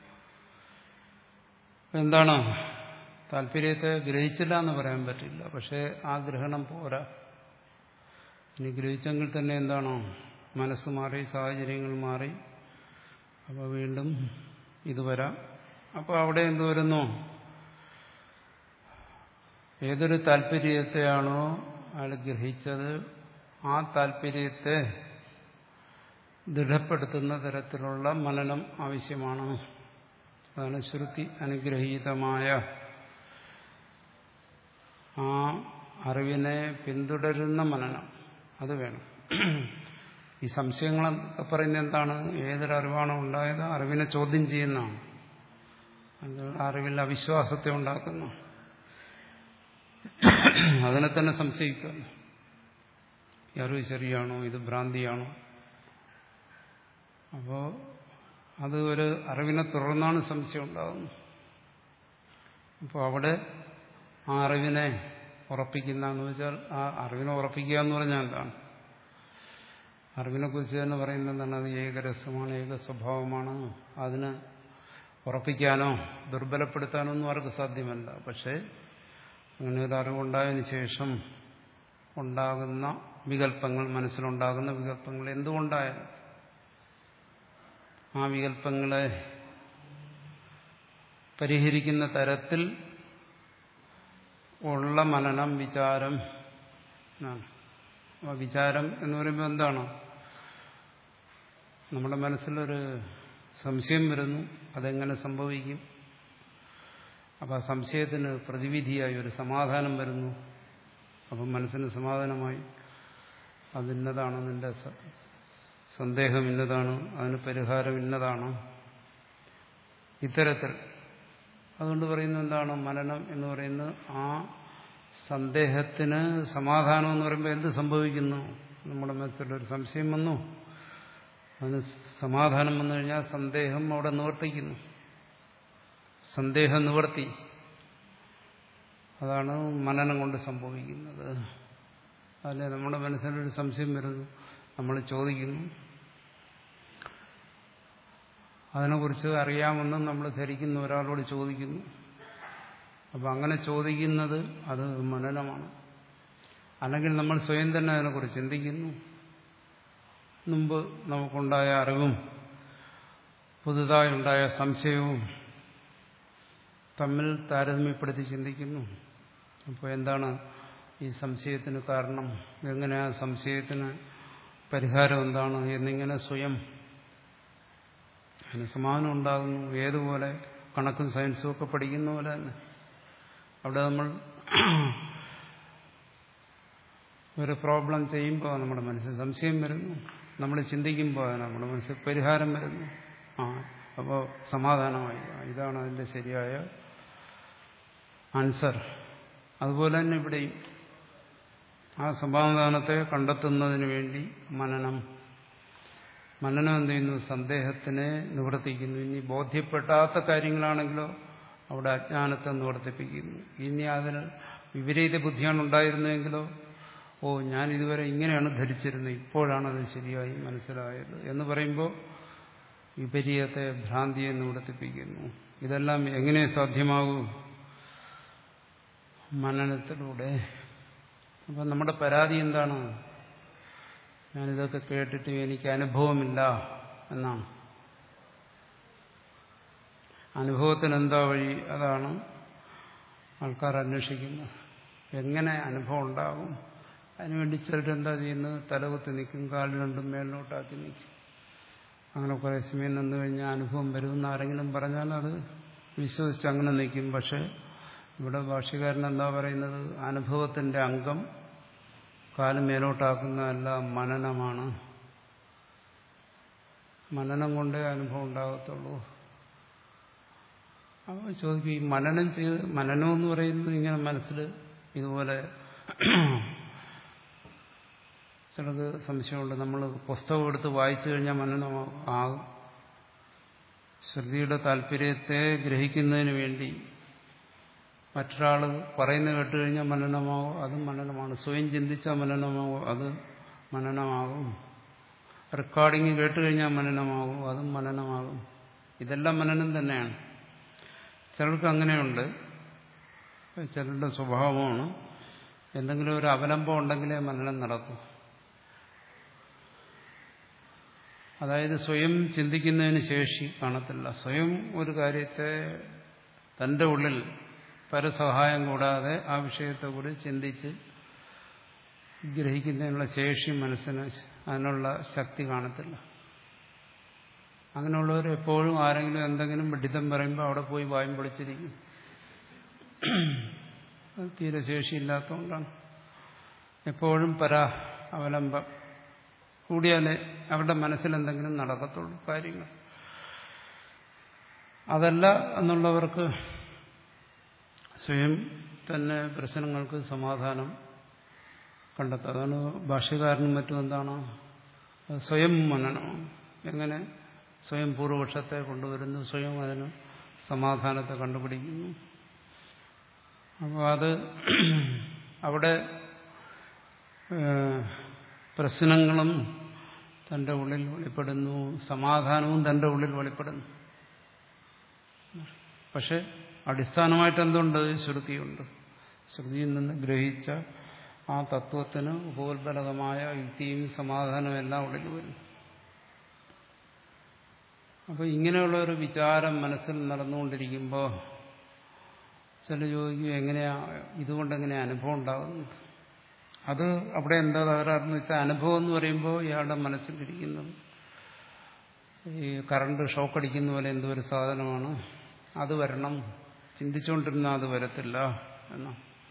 എന്താണ്? താല്പര്യത്തെ ഗ്രഹിച്ചില്ല എന്ന് പറയാൻ പറ്റില്ല, പക്ഷെ ആ ഗ്രഹണം പോരാ. ഇനി ഗ്രഹിച്ചെങ്കിൽ തന്നെ എന്താണോ, മനസ്സ് മാറി, സാഹചര്യങ്ങൾ മാറി, അപ്പോൾ വീണ്ടും ഇത് വരാം. അപ്പോൾ അവിടെ എന്ത് വരുന്നു? ഏതൊരു താല്പര്യത്തെയാണോ അയാൾ ഗ്രഹിച്ചത് ആ താല്പര്യത്തെ ദൃഢപ്പെടുത്തുന്ന തരത്തിലുള്ള മനനം ആവശ്യമാണ്. അതാണ് ശ്രുതി അനുഗ്രഹീതമായ ആ അറിവിനെ പിന്തുടരുന്ന മനനം. അത് വേണം. ഈ സംശയങ്ങളൊക്കെ പറയുന്നത് എന്താണ്? ഏതൊരറിവാണോ ഉണ്ടായത് അറിവിനെ ചോദ്യം ചെയ്യുന്നതാണ്. അത് അറിവിൽ അവിശ്വാസത്തെ ഉണ്ടാക്കുന്നു. അതിനെ തന്നെ സംശയിക്കുന്നു. ഈ അറിവ് ശരിയാണോ, ഇത് ഭ്രാന്തിയാണോ? അപ്പോൾ അത് ഒരു അറിവിനെ തുടർന്നാണ് സംശയം ഉണ്ടാകുന്നത്. അപ്പോൾ അവിടെ ആ അറിവിനെ ഉറപ്പിക്കുന്നതെന്ന് വെച്ചാൽ, ആ അറിവിനെ ഉറപ്പിക്കുക എന്ന് പറഞ്ഞാൽ എന്താണ്? അറിവിനെ കുറിച്ച് തന്നെ പറയുന്നത് എന്താണ്? അത് ഏകരസമാണ്, ഏക സ്വഭാവമാണ്. അതിന് ഉറപ്പിക്കാനോ ദുർബലപ്പെടുത്താനോ ഒന്നും ആർക്ക് സാധ്യമല്ല. പക്ഷേ അങ്ങനെ ഒരു അറിവുണ്ടായതിനു ശേഷം ഉണ്ടാകുന്ന വികല്പങ്ങൾ, മനസ്സിലുണ്ടാകുന്ന വികല്പങ്ങൾ എന്തുകൊണ്ടായാലും ആ വികല്പങ്ങളെ പരിഹരിക്കുന്ന തരത്തിൽ ഉള്ള മനനം, വിചാരം. വിചാരം എന്ന് പറയുമ്പോൾ എന്താണ്? നമ്മുടെ മനസ്സിലൊരു സംശയം വരുന്നു, അതെങ്ങനെ സംഭവിക്കും? അപ്പോൾ ആ സംശയത്തിന് പ്രതിവിധിയായി ഒരു സമാധാനം വരുന്നു. അപ്പം മനസ്സിന് സമാധാനമായി, അതിന്നതാണ്, നിന്റെ സന്ദേഹം ഇന്നതാണ്, അതിന് പരിഹാരം ഇന്നതാണ്, ഇത്തരത്തിൽ. അതുകൊണ്ട് പറയുന്നത് എന്താണ്? മനനം എന്ന് പറയുന്നത് ആ സന്ദേഹത്തിന് സമാധാനം എന്ന് പറയുമ്പോൾ എന്ത് സംഭവിക്കുന്നു? നമ്മുടെ മനസ്സിലൊരു സംശയം വന്നു, അതിന് സമാധാനം വന്നു കഴിഞ്ഞാൽ സന്ദേഹം അവിടെ നിവർത്തിക്കുന്നു. സന്ദേഹ നിവർത്തി, അതാണ് മനനം കൊണ്ട് സംഭവിക്കുന്നത്. അല്ലെ, നമ്മുടെ മനസ്സിലൊരു സംശയം വരുന്നു, നമ്മൾ ചോദിക്കുന്നു, അതിനെക്കുറിച്ച് അറിയാമെന്നും നമ്മൾ ധരിക്കുന്ന ഒരാളോട് ചോദിക്കുന്നു. അപ്പം അങ്ങനെ ചോദിക്കുന്നത് അത് മനനമാണ്. അല്ലെങ്കിൽ നമ്മൾ സ്വയം തന്നെ അതിനെക്കുറിച്ച് ചിന്തിക്കുന്നു. മുമ്പ് നമുക്കുണ്ടായ അറിവും പുതുതായി ഉണ്ടായ സംശയവും തമ്മിൽ താരതമ്യപ്പെടുത്തി ചിന്തിക്കുന്നു. അപ്പോൾ എന്താണ് ഈ സംശയത്തിന് കാരണം, എങ്ങനെ ആ സംശയത്തിന് പരിഹാരം എന്താണ് എന്നിങ്ങനെ സ്വയം അതിന് സമാധാനം ഉണ്ടാകുന്നു. ഏതുപോലെ കണക്കും സയൻസും ഒക്കെ പഠിക്കുന്ന പോലെ തന്നെ അവിടെ നമ്മൾ ഒരു പ്രോബ്ലം ചെയ്യുമ്പോൾ നമ്മുടെ മനസ്സിൽ സംശയം വരുന്നു, നമ്മൾ ചിന്തിക്കുമ്പോൾ നമ്മുടെ മനസ്സിൽ പരിഹാരം വരുന്നു. ആ അപ്പോൾ സമാധാനമായി, ഇതാണ് അതിൻ്റെ ശരിയായ ആൻസർ. അതുപോലെ തന്നെ ഇവിടെയും ആ സമാധാനത്തെ കണ്ടെത്തുന്നതിന് വേണ്ടി മനനം മനനം എന്ത് ചെയ്യുന്നു? സന്ദേഹത്തിനെ നിവർത്തിക്കുന്നു. ഇനി ബോധ്യപ്പെടാത്ത കാര്യങ്ങളാണെങ്കിലോ അവിടെ അജ്ഞാനത്തെ നിവർത്തിപ്പിക്കുന്നു. ഇനി അതിന് വിപരീത ബുദ്ധിയാണ് ഉണ്ടായിരുന്നതെങ്കിലോ, ഓ ഞാൻ ഇതുവരെ ഇങ്ങനെയാണ് ധരിച്ചിരുന്നത്, ഇപ്പോഴാണ് അത് ശരിയായി മനസ്സിലായത് എന്ന് പറയുമ്പോൾ വിപരീതത്തെ, ഭ്രാന്തിയെ നിവർത്തിപ്പിക്കുന്നു. ഇതെല്ലാം എങ്ങനെ സാധ്യമാകൂ? മനനത്തിലൂടെ. അപ്പം നമ്മുടെ പരാതി എന്താണ്? ഞാനിതൊക്കെ കേട്ടിട്ട് എനിക്ക് അനുഭവമില്ല എന്നാണ്. അനുഭവത്തിന് എന്താ വഴി? അതാണ് ആൾക്കാർ അന്വേഷിക്കുന്നത്. എങ്ങനെ അനുഭവം ഉണ്ടാകും? അതിനുവേണ്ടി ചിലരെന്താ ചെയ്യുന്നത്? തലകുത്തി നിൽക്കും, കാല് രണ്ടും മേളിലോട്ടാക്കി നിൽക്കും. അങ്ങനെ കുറേ സമയം നിന്ന് കഴിഞ്ഞാൽ അനുഭവം വരുമെന്ന് ആരെങ്കിലും പറഞ്ഞാൽ അത് വിശ്വസിച്ച് അങ്ങനെ നിൽക്കും. പക്ഷെ ഇവിടെ ഭാഷ്യകാരൻ എന്താ പറയുന്നത്? അനുഭവത്തിന്റെ അംഗം കാല് മേലോട്ടാക്കുന്നതല്ല, മനനമാണ്. മനനം കൊണ്ടേ അനുഭവം ഉണ്ടാകത്തുള്ളൂ. അപ്പോൾ ചോദിക്കും, ഈ മനനം ചെയ്ത് മനനം എന്ന് പറയുന്നത് ഇങ്ങനെ മനസ്സിൽ ഇതുപോലെ ചിലർക്ക് സംശയമുണ്ട്. നമ്മൾ പുസ്തകം എടുത്ത് വായിച്ചു കഴിഞ്ഞാൽ മനനമാകും ആകും. ശ്രുതിയുടെ താല്പര്യത്തെ ഗ്രഹിക്കുന്നതിന് വേണ്ടി മറ്റൊരാൾ പറയുന്നത് കേട്ട് കഴിഞ്ഞാൽ മനനമാകും, അതും മനനമാണ്. സ്വയം ചിന്തിച്ചാൽ മനനമാകും, അത് മനനമാകും. റെക്കോർഡിങ് കേട്ട് കഴിഞ്ഞാൽ മനനമാകും, അതും മനനമാകും. ഇതെല്ലാം മനനം തന്നെയാണ്. ചിലർക്ക് അങ്ങനെയുണ്ട്. ചിലരുടെ സ്വഭാവമാണ് എന്തെങ്കിലും ഒരു അവലംബം ഉണ്ടെങ്കിലേ മനനം നടക്കൂ. അതായത് സ്വയം ചിന്തിക്കുന്നതിന് ശേഷി കാണത്തില്ല. സ്വയം ഒരു കാര്യത്തെ തൻ്റെ ഉള്ളിൽ പരസഹായം കൂടാതെ ആ വിഷയത്തെക്കുറിച്ച് ചിന്തിച്ച് ഗ്രഹിക്കുന്നതിനുള്ള ശേഷി മനസ്സിന് അതിനുള്ള ശക്തി കാണത്തില്ല. അങ്ങനെയുള്ളവർ എപ്പോഴും ആരെങ്കിലും എന്തെങ്കിലും വിഡിത്തം പറയുമ്പോൾ അവിടെ പോയി വായും പൊളിച്ചിരിക്കും. തീരെ ശേഷിയില്ലാത്തതുകൊണ്ടാണ്. എപ്പോഴും പരാ അവലംബം കൂടിയാലേ അവരുടെ മനസ്സിൽ എന്തെങ്കിലും നടക്കത്തുള്ളൂ കാര്യങ്ങൾ. അതല്ല എന്നുള്ളവർക്ക് സ്വയം തന്നെ പ്രശ്നങ്ങൾക്ക് സമാധാനം കണ്ടെത്തും. അതാണ് ഭാഷ്യകാരനും മറ്റും എന്താണ് സ്വയം മനനമാണ്. എങ്ങനെ സ്വയം പൂർവപക്ഷത്തെ കൊണ്ടുവരുന്നു, സ്വയം അതിന് സമാധാനത്തെ കണ്ടുപിടിക്കുന്നു. അപ്പോൾ അത് അവിടെ പ്രശ്നങ്ങളും തൻ്റെ ഉള്ളിൽ വെളിപ്പെടുന്നു, സമാധാനവും തൻ്റെ ഉള്ളിൽ വെളിപ്പെടുന്നു. പക്ഷെ അടിസ്ഥാനമായിട്ട് എന്തുണ്ട്? ശ്രുതിയുണ്ട്. ശ്രുതിയിൽ നിന്ന് ഗ്രഹിച്ച ആ തത്വത്തിന് ഉപോത്ബലകമായ യുക്തിയും സമാധാനവും എല്ലാം ഉള്ളിൽ വരും. അപ്പോൾ ഇങ്ങനെയുള്ള ഒരു വിചാരം മനസ്സിൽ നടന്നുകൊണ്ടിരിക്കുമ്പോൾ ചില ചോദിക്കും, എങ്ങനെയാ ഇതുകൊണ്ടെങ്ങനെയാ അനുഭവം ഉണ്ടാകുന്നത്? അത് അവിടെ എന്താ തകരാറെന്ന് വെച്ചാൽ, അനുഭവം എന്ന് പറയുമ്പോൾ ഇയാളുടെ മനസ്സിലിരിക്കുന്നത് ഈ കറണ്ട് ഷോക്കടിക്കുന്ന പോലെ എന്തോ ഒരു സാധനമാണ്, അത് വരണം, ചിന്തിച്ചുകൊണ്ടിരുന്നാൽ അത് വരത്തില്ല എന്നാ.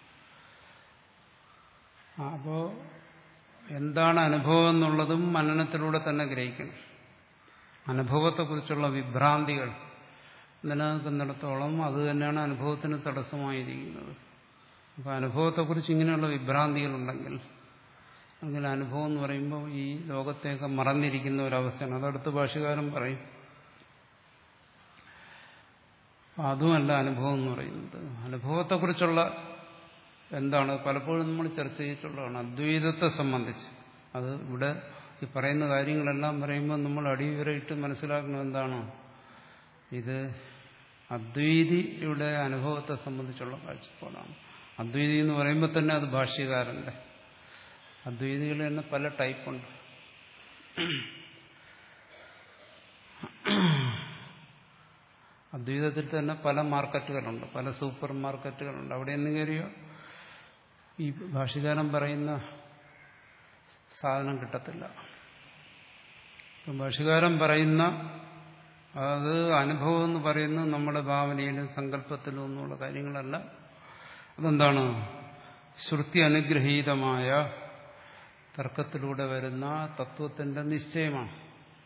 അപ്പോൾ എന്താണ് അനുഭവം എന്നുള്ളതും മനനത്തിലൂടെ തന്നെ ഗ്രഹിക്കണം. അനുഭവത്തെക്കുറിച്ചുള്ള വിഭ്രാന്തികൾ നിലനിൽക്കുന്നിടത്തോളം അത് തന്നെയാണ് അനുഭവത്തിന് തടസ്സമായിരിക്കുന്നത്. അപ്പോൾ അനുഭവത്തെക്കുറിച്ച് ഇങ്ങനെയുള്ള വിഭ്രാന്തികളുണ്ടെങ്കിൽ, അല്ലെങ്കിൽ അനുഭവം എന്ന് പറയുമ്പോൾ ഈ ലോകത്തേക്ക് മറന്നിരിക്കുന്ന ഒരവസ്ഥയാണ്. അതടുത്ത് ഭാഷ്യകാരൻ പറയും. അതുമല്ല അനുഭവം എന്ന് പറയുന്നത്. അനുഭവത്തെക്കുറിച്ചുള്ള എന്താണ് പലപ്പോഴും നമ്മൾ ചർച്ച ചെയ്തിട്ടുള്ളതാണ് അദ്വൈതത്തെ സംബന്ധിച്ച്. അത് ഇവിടെ ഈ പറയുന്ന കാര്യങ്ങളെല്ലാം പറയുമ്പോൾ നമ്മൾ അടിവരയിട്ട് മനസ്സിലാക്കണം എന്താണ് ഇത് അദ്വൈതിയുടെ അനുഭവത്തെ സംബന്ധിച്ചുള്ള കാഴ്ചപ്പാടാണ്. അദ്വൈതി എന്ന് പറയുമ്പോൾ തന്നെ അത് ഭാഷ്യകാരന്റെ. അദ്വൈതികൾ തന്നെ പല ടൈപ്പുണ്ട്. അദ്വൈതത്തിൽ തന്നെ പല മാർക്കറ്റുകളുണ്ട്, പല സൂപ്പർ മാർക്കറ്റുകളുണ്ട്. അവിടെ എന്ന് കയറിയോ ഈ ഭാഷ്യകാരൻ പറയുന്ന സാധനം കിട്ടത്തില്ല. ഭാഷ്യകാരൻ പറയുന്ന അത് അനുഭവം എന്ന് പറയുന്നത് നമ്മുടെ ഭാവനയിലും സങ്കല്പത്തിലും ഒന്നുമുള്ള കാര്യങ്ങളല്ല. അതെന്താണ്? ശ്രുതി അനുഗ്രഹീതമായ തർക്കത്തിലൂടെ വരുന്ന തത്വത്തിന്റെ നിശ്ചയമാണ്.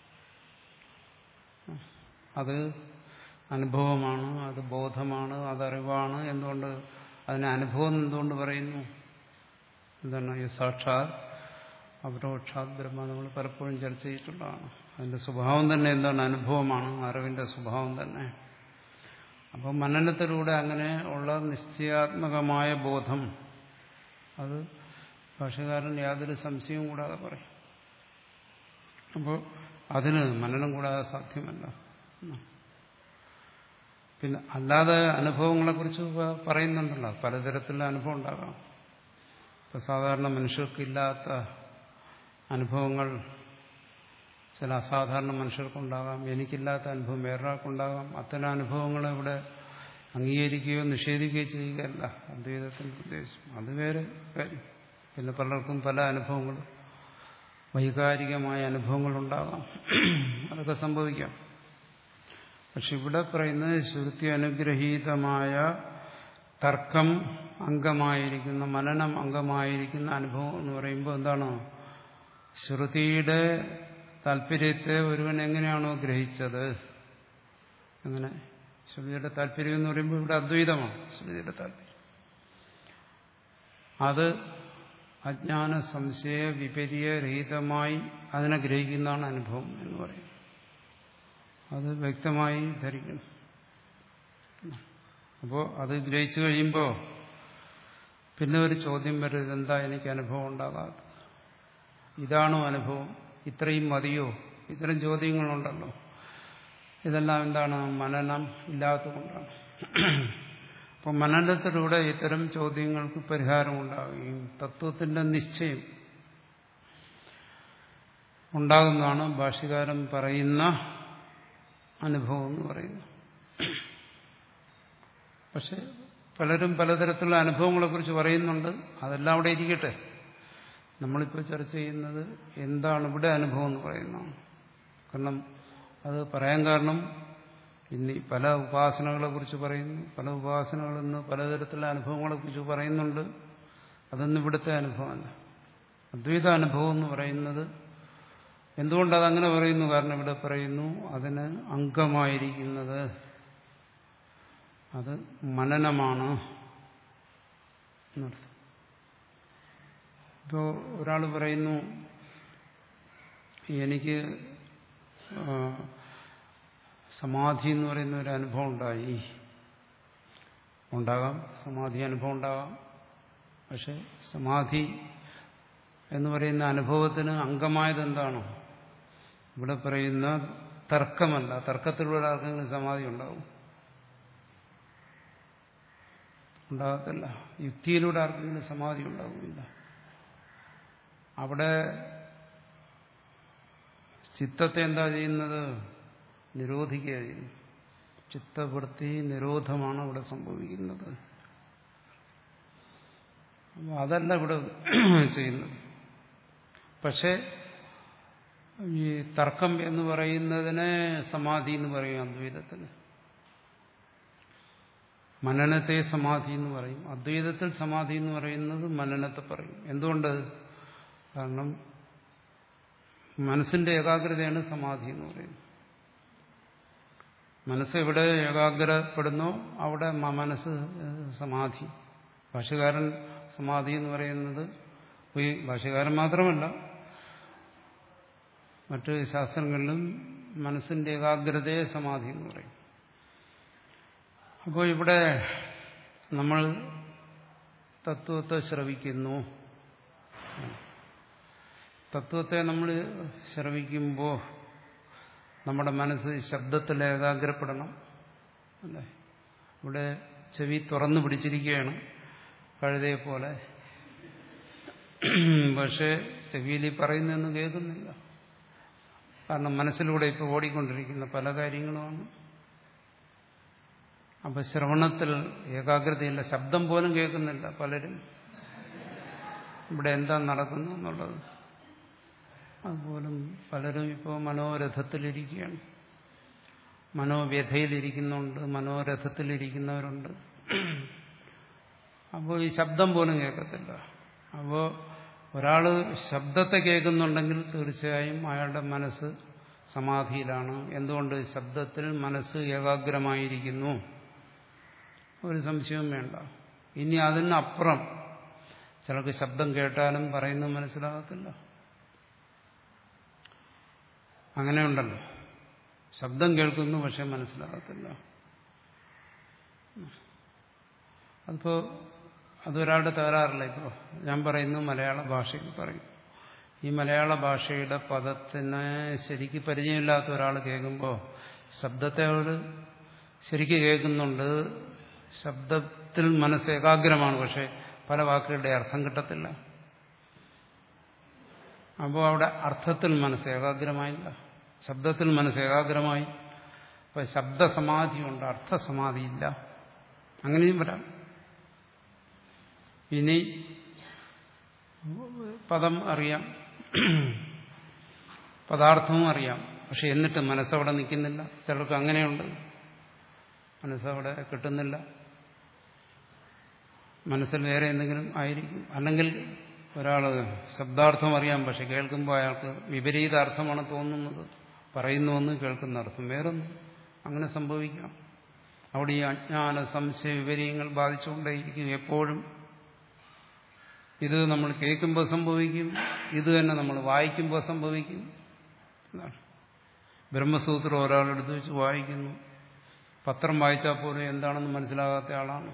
അത് അനുഭവമാണ്, അത് ബോധമാണ്, അതറിവാണ്. എന്തുകൊണ്ട് അതിന് അനുഭവം എന്തുകൊണ്ട് പറയുന്നു? എന്താണ്? ഈ സാക്ഷാത് അപരോക്ഷാത് ബ്രഹ്മ നമ്മൾ പലപ്പോഴും ചർച്ച ചെയ്തിട്ടുള്ളതാണ്. അതിന്റെ സ്വഭാവം തന്നെ എന്താണ്? അനുഭവമാണ്, അറിവിന്റെ സ്വഭാവം തന്നെ. അപ്പം മനനത്തിലൂടെ അങ്ങനെ ഉള്ള നിശ്ചയാത്മകമായ ബോധം അത് ഭാഷ്യകാരൻ യാതൊരു സംശയവും കൂടാതെ പറയും. അപ്പോൾ അതിന് മനനം കൂടാതെ സാധ്യമല്ല. പിന്നെ അല്ലാതെ അനുഭവങ്ങളെക്കുറിച്ച് പറയുന്നുണ്ടല്ലോ, പലതരത്തിലുള്ള അനുഭവം ഉണ്ടാകാം. ഇപ്പം സാധാരണ മനുഷ്യർക്കില്ലാത്ത അനുഭവങ്ങൾ ചില അസാധാരണ മനുഷ്യർക്കുണ്ടാകാം. എനിക്കില്ലാത്ത അനുഭവം വേറൊരാൾക്കുണ്ടാകാം. അത്തരം അനുഭവങ്ങളെ ഇവിടെ അംഗീകരിക്കുകയോ നിഷേധിക്കുകയോ ചെയ്യുകയല്ല അദ്വൈതത്തിന്റെ ഉദ്ദേശം. അത് വേറെ കാര്യം. പിന്നെ പലർക്കും പല അനുഭവങ്ങളും വൈകാരികമായ അനുഭവങ്ങളുണ്ടാകാം. അതൊക്കെ സംഭവിക്കാം. പക്ഷെ ഇവിടെ പറയുന്നത് ശ്രുതി അനുഗ്രഹീതമായ തർക്കം അംഗമായിരിക്കുന്ന, മനനം അംഗമായിരിക്കുന്ന അനുഭവം എന്ന് പറയുമ്പോൾ എന്താണ്? ശ്രുതിയുടെ താല്പര്യത്തെ ഒരുവൻ എങ്ങനെയാണോ ഗ്രഹിച്ചത്, അങ്ങനെ ശ്രുതിയുടെ താല്പര്യം എന്ന് പറയുമ്പോൾ ഇവിടെ അദ്വൈതമാണ് ശ്രുതിയുടെ താല്പര്യം. അത് അജ്ഞാന സംശയ വിപര്യ രഹിതമായി അതിനെ ഗ്രഹിക്കുന്നതാണ് അനുഭവം എന്ന് പറയും. അത് വ്യക്തമായി ധരിക്കണം. അപ്പോൾ അത് ഗ്രഹിച്ചു കഴിയുമ്പോൾ പിന്നെ ഒരു ചോദ്യം വരും, എന്താ എനിക്ക് അനുഭവം ഉണ്ടാകാത്തത്, ഇതാണോ അനുഭവം, ഇത്രയും മതിയോ, ഇത്തരം ചോദ്യങ്ങളുണ്ടല്ലോ. ഇതെല്ലാം എന്താണ്? മനനം ഇല്ലാത്തതുകൊണ്ടാണ്. അപ്പോൾ മനനത്തിലൂടെ ഇത്തരം ചോദ്യങ്ങൾക്ക് പരിഹാരമുണ്ടാവുകയും തത്വത്തിന്റെ നിശ്ചയം ഉണ്ടാകുന്നതാണ് ഭാഷ്യകാരൻ പറയുന്ന അനുഭവം എന്ന് പറയുന്നത്. പക്ഷെ പലരും പലതരത്തിലുള്ള അനുഭവങ്ങളെക്കുറിച്ച് പറയുന്നുണ്ട്. അതെല്ലാം അവിടെ ഇരിക്കട്ടെ. നമ്മളിപ്പോൾ ചർച്ച ചെയ്യുന്നത് എന്താണ് ഇവിടെ അനുഭവം എന്ന് പറയുന്നതാണ്. കാരണം അത് പറയാൻ കാരണം ഇനി പല ഉപാസനകളെ കുറിച്ച് പറയുന്നു, പല ഉപാസനകളിൽ നിന്ന് പലതരത്തിലുള്ള അനുഭവങ്ങളെ കുറിച്ച് പറയുന്നുണ്ട്. അതൊന്നും ഇവിടുത്തെ അനുഭവമല്ല. അദ്വൈത അനുഭവം എന്ന് പറയുന്നത് എന്തുകൊണ്ടതങ്ങനെ പറയുന്നു? കാരണം ഇവിടെ പറയുന്നു അതിന് അംഗമായിരിക്കുന്നത് അത് മനനമാണ് എന്നർത്ഥം. ഇപ്പോൾ ഒരാൾ പറയുന്നു എനിക്ക് സമാധി എന്ന് പറയുന്ന ഒരു അനുഭവം ഉണ്ടായി. ഉണ്ടാകാം, സമാധി അനുഭവം ഉണ്ടാകാം. പക്ഷെ സമാധി എന്ന് പറയുന്ന അനുഭവത്തിന് അംഗമായത് എന്താണോ? ഇവിടെ പറയുന്ന തർക്കമല്ല. തർക്കത്തിലൂടെ ആർക്കെങ്കിലും സമാധി ഉണ്ടാവും? ഉണ്ടാകത്തില്ല. യുക്തിയിലൂടെ ആർക്കെങ്കിലും സമാധി ഉണ്ടാകുന്നില്ല. അവിടെ ചിത്തത്തെ എന്താ ചെയ്യുന്നത്? നിരോധിക്കുക ചെയ്യുന്നു. ചിത്തവൃത്തി നിരോധമാണ് അവിടെ സംഭവിക്കുന്നത്. അതല്ല ഇവിടെ ചെയ്യുന്നത്. പക്ഷെ ഈ തർക്കം എന്ന് പറയുന്നതിനെ സമാധി എന്ന് പറയും അദ്വൈതത്തിന്. മനനത്തെ സമാധി എന്ന് പറയും. അദ്വൈതത്തിൽ സമാധി എന്ന് പറയുന്നത് മനനത്തെ പറയും. എന്തുകൊണ്ട്? കാരണം മനസ്സിന്റെ ഏകാഗ്രതയാണ് സമാധി എന്ന് പറയുന്നത്. മനസ്സ് എവിടെ ഏകാഗ്രപ്പെടുന്നോ അവിടെ മനസ്സ് സമാധി. ഭാഷ്യകാരൻ സമാധി എന്ന് പറയുന്നത് ഈ ഭാഷ്യകാരൻ മാത്രമല്ല, മറ്റ് ശാസ്ത്രങ്ങളിലും മനസ്സിന്റെ ഏകാഗ്രതയെ സമാധി എന്ന് പറയും. അപ്പോൾ ഇവിടെ നമ്മൾ തത്വത്തെ ശ്രവിക്കുന്നു. തത്വത്തെ നമ്മൾ ശ്രവിക്കുമ്പോൾ നമ്മുടെ മനസ്സ് ശബ്ദത്തിൽ ഏകാഗ്രപ്പെടണം. അല്ലേ? ഇവിടെ ചെവി തുറന്നു പിടിച്ചിരിക്കുകയാണ് കഴുതയെ പോലെ. പക്ഷേ ചെവിയിൽ ഈ പറയുന്നതൊന്നും കേൾക്കുന്നില്ല. കാരണം മനസ്സിലൂടെ ഇപ്പോൾ ഓടിക്കൊണ്ടിരിക്കുന്ന പല കാര്യങ്ങളുമാണ്. അപ്പൊ ശ്രവണത്തിൽ ഏകാഗ്രതയില്ല. ശബ്ദം പോലും കേൾക്കുന്നില്ല പലരും. ഇവിടെ എന്താ നടക്കുന്നു എന്നുള്ളത് അതുപോലും പലരും ഇപ്പോൾ മനോരഥത്തിലിരിക്കുകയാണ്. മനോവ്യഥയിലിരിക്കുന്നുണ്ട്, മനോരഥത്തിലിരിക്കുന്നവരുണ്ട്. അപ്പോൾ ഈ ശബ്ദം പോലും കേൾക്കത്തില്ല. അപ്പോൾ ഒരാൾ ശബ്ദത്തെ കേൾക്കുന്നുണ്ടെങ്കിൽ തീർച്ചയായും അയാളുടെ മനസ്സ് സമാധിയിലാണ്. എന്തുകൊണ്ട്? ശബ്ദത്തിൽ മനസ്സ് ഏകാഗ്രമായിരിക്കുന്നു. ഒരു സംശയവും വേണ്ട. ഇനി അതിനപ്പുറം ചിലർക്ക് ശബ്ദം കേട്ടാലും പറയുന്നത് മനസ്സിലാകത്തില്ല. അങ്ങനെയുണ്ടല്ലോ. ശബ്ദം കേൾക്കുന്നു പക്ഷെ മനസ്സിലാകത്തില്ല. അതിപ്പോ അതൊരാളുടെ തകരാറില്ല. ഇപ്പോൾ ഞാൻ പറയുന്നു മലയാള ഭാഷയിൽ പറയും. ഈ മലയാള ഭാഷയുടെ പദത്തിന് ശരിക്ക് പരിചയമില്ലാത്ത ഒരാൾ കേൾക്കുമ്പോൾ ശബ്ദത്തെ അവർ ശരിക്ക് കേൾക്കുന്നുണ്ട്. ശബ്ദത്തിൽ മനസ്സ് ഏകാഗ്രമാണ്. പക്ഷെ പല വാക്കുകളുടെ അർത്ഥം കിട്ടത്തില്ല. അപ്പോൾ അവിടെ അർത്ഥത്തിൽ മനസ്സ് ഏകാഗ്രമായില്ല, ശബ്ദത്തിൽ മനസ്സ് ഏകാഗ്രമായി. അപ്പൊ ശബ്ദസമാധിയുണ്ട്, അർത്ഥസമാധിയില്ല. അങ്ങനെയും വരാം. ഇനി പദം അറിയാം, പദാർത്ഥവും അറിയാം, പക്ഷെ എന്നിട്ട് മനസ്സവിടെ നിൽക്കുന്നില്ല. ചിലർക്ക് അങ്ങനെയുണ്ട്, മനസ്സവിടെ കിട്ടുന്നില്ല. മനസ്സിൽ വേറെ എന്തെങ്കിലും ആയിരിക്കും. അല്ലെങ്കിൽ ഒരാള് ശബ്ദാർത്ഥം അറിയാം, പക്ഷെ കേൾക്കുമ്പോൾ അയാൾക്ക് വിപരീത അർത്ഥമാണ് തോന്നുന്നത്. പറയുന്നുവെന്ന് കേൾക്കുന്ന അർത്ഥം വേറൊന്നും. അങ്ങനെ സംഭവിക്കാം. അവിടെ ഈ അജ്ഞാന സംശയ വിപരീയങ്ങൾ ബാധിച്ചുകൊണ്ടേയിരിക്കും എപ്പോഴും. ഇത് നമ്മൾ കേൾക്കുമ്പോൾ സംഭവിക്കും, ഇത് തന്നെ നമ്മൾ വായിക്കുമ്പോൾ സംഭവിക്കും. ബ്രഹ്മസൂത്രം ഒരാളെടുത്ത് വെച്ച് വായിക്കുന്നു, പത്രം വായിച്ചാൽ പോലും എന്താണെന്ന് മനസ്സിലാകാത്ത ആളാണ്.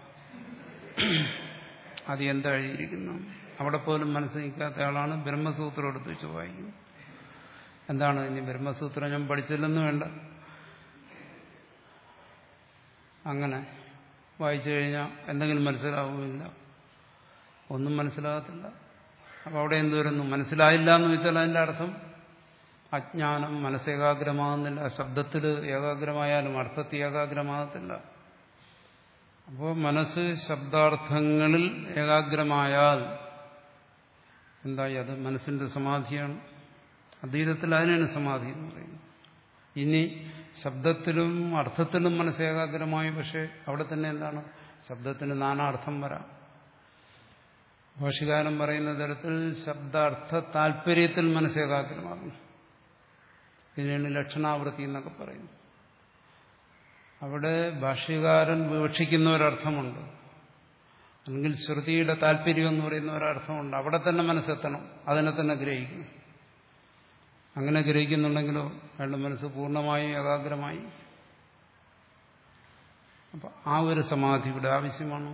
അത് എന്താ എഴുതിയിരിക്കുന്നു അവിടെ പോലും മനസ്സിലാക്കാത്ത ആളാണ് ബ്രഹ്മസൂത്രം എടുത്ത് വെച്ച് വായിക്കുന്നത്. എന്താണ് ഇനി ബ്രഹ്മസൂത്രം ഞാൻ പഠിച്ചില്ലെന്ന് വേണ്ട, അങ്ങനെ വായിച്ചു കഴിഞ്ഞാൽ എന്തെങ്കിലും മനസ്സിലാവുകയില്ല, ഒന്നും മനസ്സിലാകത്തില്ല. അപ്പം അവിടെ എന്ത് വരുന്നു? മനസ്സിലായില്ല എന്ന് വെച്ചാൽ അതിൻ്റെ അർത്ഥം അജ്ഞാനം, മനസ്സേകാഗ്രമാകുന്നില്ല. ശബ്ദത്തിൽ ഏകാഗ്രമായാലും അർത്ഥത്തിൽ ഏകാഗ്രമാകത്തില്ല. അപ്പോൾ മനസ്സ് ശബ്ദാർത്ഥങ്ങളിൽ ഏകാഗ്രമായാൽ എന്തായി? അത് മനസ്സിന്റെ സമാധിയാണ്. അദ്വൈതത്തിൽ അതിനാണ് സമാധി എന്ന് പറയുന്നത്. ഇനി ശബ്ദത്തിലും അർത്ഥത്തിലും മനസ്സ് ഏകാഗ്രമായി, പക്ഷെ അവിടെ തന്നെ എന്താണ്? ശബ്ദത്തിന് നാനാർത്ഥം വരാം. ഭാഷ്യകാരൻ പറയുന്ന തരത്തിൽ ശബ്ദാർത്ഥ താല്പര്യത്തിൽ മനസ്സ് ഏകാഗ്രമാകും. ഇതിനാണ് ലക്ഷണാവൃത്തി എന്നൊക്കെ പറയുന്നത്. അവിടെ ഭാഷ്യകാരൻ വിവക്ഷിക്കുന്ന ഒരർത്ഥമുണ്ട്, അല്ലെങ്കിൽ ശ്രുതിയുടെ താല്പര്യം എന്ന് പറയുന്ന ഒരർത്ഥമുണ്ട്. അവിടെ തന്നെ മനസ്സെത്തണം, അതിനെ തന്നെ ഗ്രഹിക്കണം. അങ്ങനെ ഗ്രഹിക്കുന്നുണ്ടെങ്കിലോ അയാളുടെ മനസ്സ് പൂർണ്ണമായി ഏകാഗ്രമായി. അപ്പൊ ആ ഒരു സമാധി ഇവിടെ ആവശ്യമാണ്.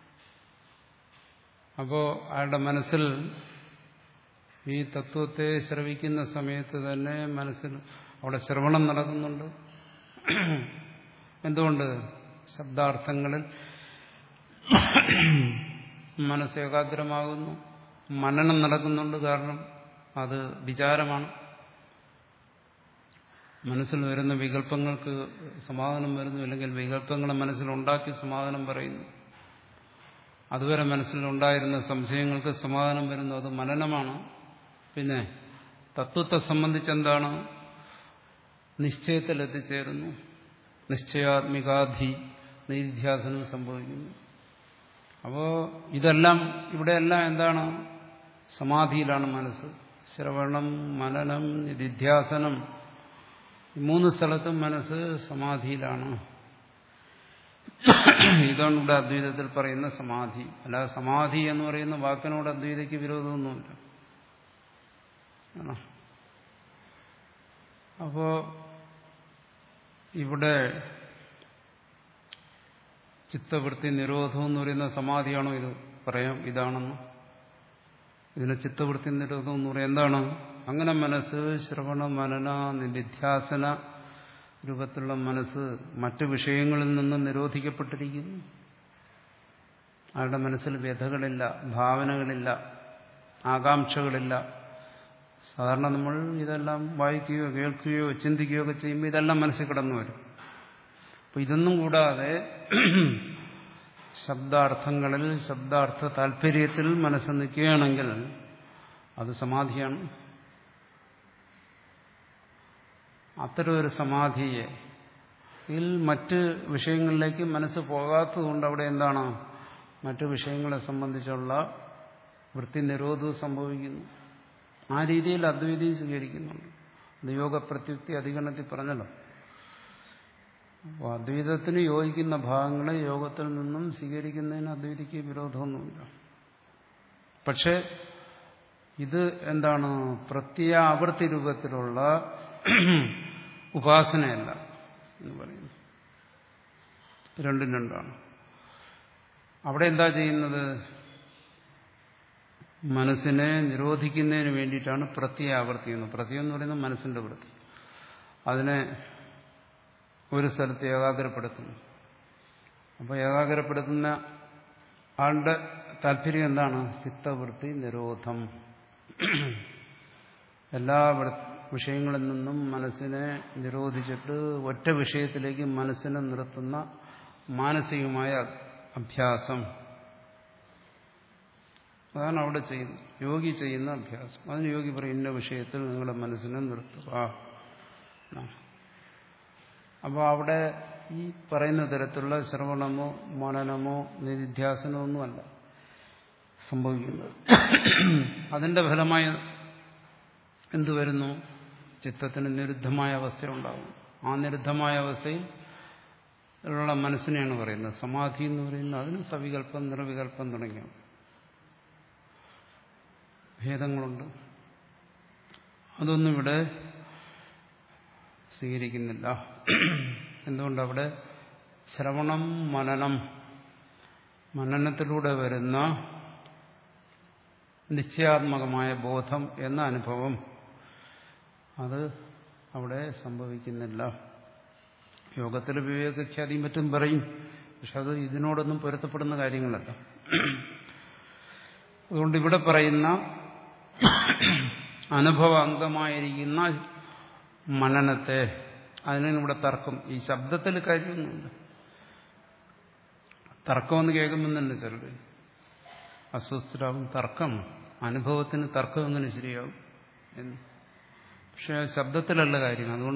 അപ്പോൾ അയാളുടെ മനസ്സിൽ ഈ തത്വത്തെ ശ്രവിക്കുന്ന സമയത്ത് തന്നെ മനസ്സിൽ അവിടെ ശ്രവണം നടക്കുന്നുണ്ട്. എന്തുകൊണ്ട്? ശബ്ദാർത്ഥങ്ങളിൽ മനസ്സ് ഏകാഗ്രമാകുന്നു, മനനം നടക്കുന്നുണ്ട്. കാരണം അത് വിചാരമാണ്. മനസ്സിൽ വരുന്ന വികല്പങ്ങൾക്ക് സമാധാനം വരുന്നു, അല്ലെങ്കിൽ വികല്പങ്ങളെ മനസ്സിലുണ്ടാക്കി സമാധാനം പറയുന്നു. അതുവരെ മനസ്സിലുണ്ടായിരുന്ന സംശയങ്ങൾക്ക് സമാധാനം വരുന്നു, അത് മനനമാണ്. പിന്നെ തത്വത്തെ സംബന്ധിച്ചെന്താണ്? നിശ്ചയത്തിൽ എത്തിച്ചേരുന്നു. നിശ്ചയാത്മികാധി നിധ്യാസനം സംഭവിക്കുന്നു. അപ്പോൾ ഇതെല്ലാം ഇവിടെയെല്ലാം എന്താണ്? സമാധിയിലാണ് മനസ്സ്. ശ്രവണം, മനനം, നിധ്യാസനം, ഈ മൂന്ന് സ്ഥലത്തും മനസ്സ് സമാധിയിലാണ്. ഇതാണ് ഇവിടെ അദ്വൈതത്തിൽ പറയുന്ന സമാധി. അല്ലാതെ സമാധി എന്ന് പറയുന്ന വാക്കിനോട് അദ്വൈതയ്ക്ക് വിരോധമൊന്നുമില്ല. അപ്പോ ഇവിടെ ചിത്തവൃത്തി നിരോധം എന്ന് പറയുന്ന സമാധിയാണോ ഇത്? പറയാം ഇതാണെന്ന്. ഇതിനെ ചിത്തവൃത്തി നിരോധം എന്ന് പറയാം. എന്താണ്? അങ്ങനെ മനസ്സ് ശ്രവണ മനന നിധ്യാസന രൂപത്തിലുള്ള മനസ്സ് മറ്റു വിഷയങ്ങളിൽ നിന്ന് നിരോധിക്കപ്പെട്ടിരിക്കുന്നു. അയാളുടെ മനസ്സിൽ വ്യഥകളില്ല, ഭാവനകളില്ല, ആകാംക്ഷകളില്ല. സാധാരണ നമ്മൾ ഇതെല്ലാം വായിക്കുകയോ കേൾക്കുകയോ ചിന്തിക്കുകയോ ഒക്കെ ചെയ്യുമ്പോൾ ഇതെല്ലാം മനസ്സിൽ കിടന്നു വരും. അപ്പോൾ ഇതൊന്നും കൂടാതെ ശബ്ദാർത്ഥങ്ങളിൽ ശബ്ദാർത്ഥ താല്പര്യത്തിൽ മനസ്സ് നിൽക്കുകയാണെങ്കിൽ അത് സമാധിയാണ്. അത്തരം ഒരു സമാധിയെ ഇതിൽ മറ്റ് വിഷയങ്ങളിലേക്ക് മനസ്സ് പോകാത്തതുകൊണ്ട് അവിടെ എന്താണ്? മറ്റു വിഷയങ്ങളെ സംബന്ധിച്ചുള്ള വൃത്തി നിരോധവും സംഭവിക്കുന്നു. ആ രീതിയിൽ അദ്വൈതം സ്വീകരിക്കുന്നുണ്ട്. യോഗപ്രത്യുക്തി അധികരണത്തിൽ പറഞ്ഞല്ലോ. അപ്പോൾ അദ്വൈതത്തിന് യോജിക്കുന്ന ഭാഗങ്ങളെ യോഗത്തിൽ നിന്നും സ്വീകരിക്കുന്നതിന് അദ്വൈതിക്ക് വിരോധമൊന്നുമില്ല. പക്ഷെ ഇത് എന്താണ്? പ്രത്യാവർത്തി രൂപത്തിലുള്ള ഉപാസനയല്ല എന്ന് പറയുന്നു. രണ്ടും രണ്ടാണ്. അവിടെ എന്താ ചെയ്യുന്നത്? മനസ്സിനെ നിരോധിക്കുന്നതിന് വേണ്ടിയിട്ടാണ് പ്രത്യാവർത്തി എന്ന്. പ്രത്യം എന്ന് പറയുന്നത് മനസ്സിന്റെ വൃത്തി. അതിനെ ഒരു സ്ഥലത്ത് ഏകാഗ്രപ്പെടുത്തുന്നു. അപ്പോൾ ഏകാഗ്രപ്പെടുത്തുന്ന ആളുടെ താല്പര്യം എന്താണ്? ചിത്തവൃത്തി നിരോധം. എല്ലാ വിഷയങ്ങളിൽ നിന്നും മനസ്സിനെ നിരോധിച്ചിട്ട് ഒറ്റ വിഷയത്തിലേക്ക് മനസ്സിനെ നിർത്തുന്ന മാനസികമായ അഭ്യാസം. അതാണ് അവിടെ ചെയ്യുന്നത്, യോഗി ചെയ്യുന്ന അഭ്യാസം. അതിന് യോഗി പറയും ഇന്ന വിഷയത്തിൽ നിങ്ങളുടെ മനസ്സിനെ നിർത്തുക. അപ്പോൾ അവിടെ ഈ പറയുന്ന തരത്തിലുള്ള ശ്രവണമോ മനനമോ നിധ്യാസനമോ ഒന്നുമല്ല. സംഭവിക്കുന്നത്. അതിന്റെ ഫലമായി എന്തു വരുന്നു? ചിത്തത്തിന് നിരുദ്ധമായ അവസ്ഥ ഉണ്ടാകും. ആ നിരുദ്ധമായ അവസ്ഥയിൽ ഉള്ള മനസ്സിനെയാണ് പറയുന്നത് സമാധി എന്ന് പറയുന്നത്. അതിന് സവികല്പം, നിർവികല്പം തുടങ്ങിയ ഭേദങ്ങളുണ്ട്. അതൊന്നും ഇവിടെ സ്വീകരിക്കുന്നില്ല. എന്തുകൊണ്ടവിടെ ശ്രവണം, മനനം, മനനത്തിലൂടെ വരുന്ന നിശ്ചയാത്മകമായ ബോധം എന്ന അനുഭവം അത് അവിടെ സംഭവിക്കുന്നില്ല. യോഗത്തിൽ വിവേകഖ്യാതിയും മറ്റും പറയും, പക്ഷെ അത് ഇതിനോടൊന്നും പൊരുത്തപ്പെടുന്ന കാര്യങ്ങളല്ല. അതുകൊണ്ട് ഇവിടെ പറയുന്ന അനുഭവാംഗമായിരിക്കുന്ന മനനത്തെ, അതിനാണ് ഇവിടെ തർക്കം. ഈ ശബ്ദത്തിൽ കാര്യമൊന്നുമില്ല. തർക്കമെന്ന് കേൾക്കുമ്പോൾ തന്നെ ചിലർ അസ്വസ്ഥരാകും. തർക്കം, അനുഭവത്തിന് തർക്കം എങ്ങനെ ശരിയാകും എന്ന്. പക്ഷെ ശബ്ദത്തിലല്ല കാര്യം. അതുകൊണ്ട്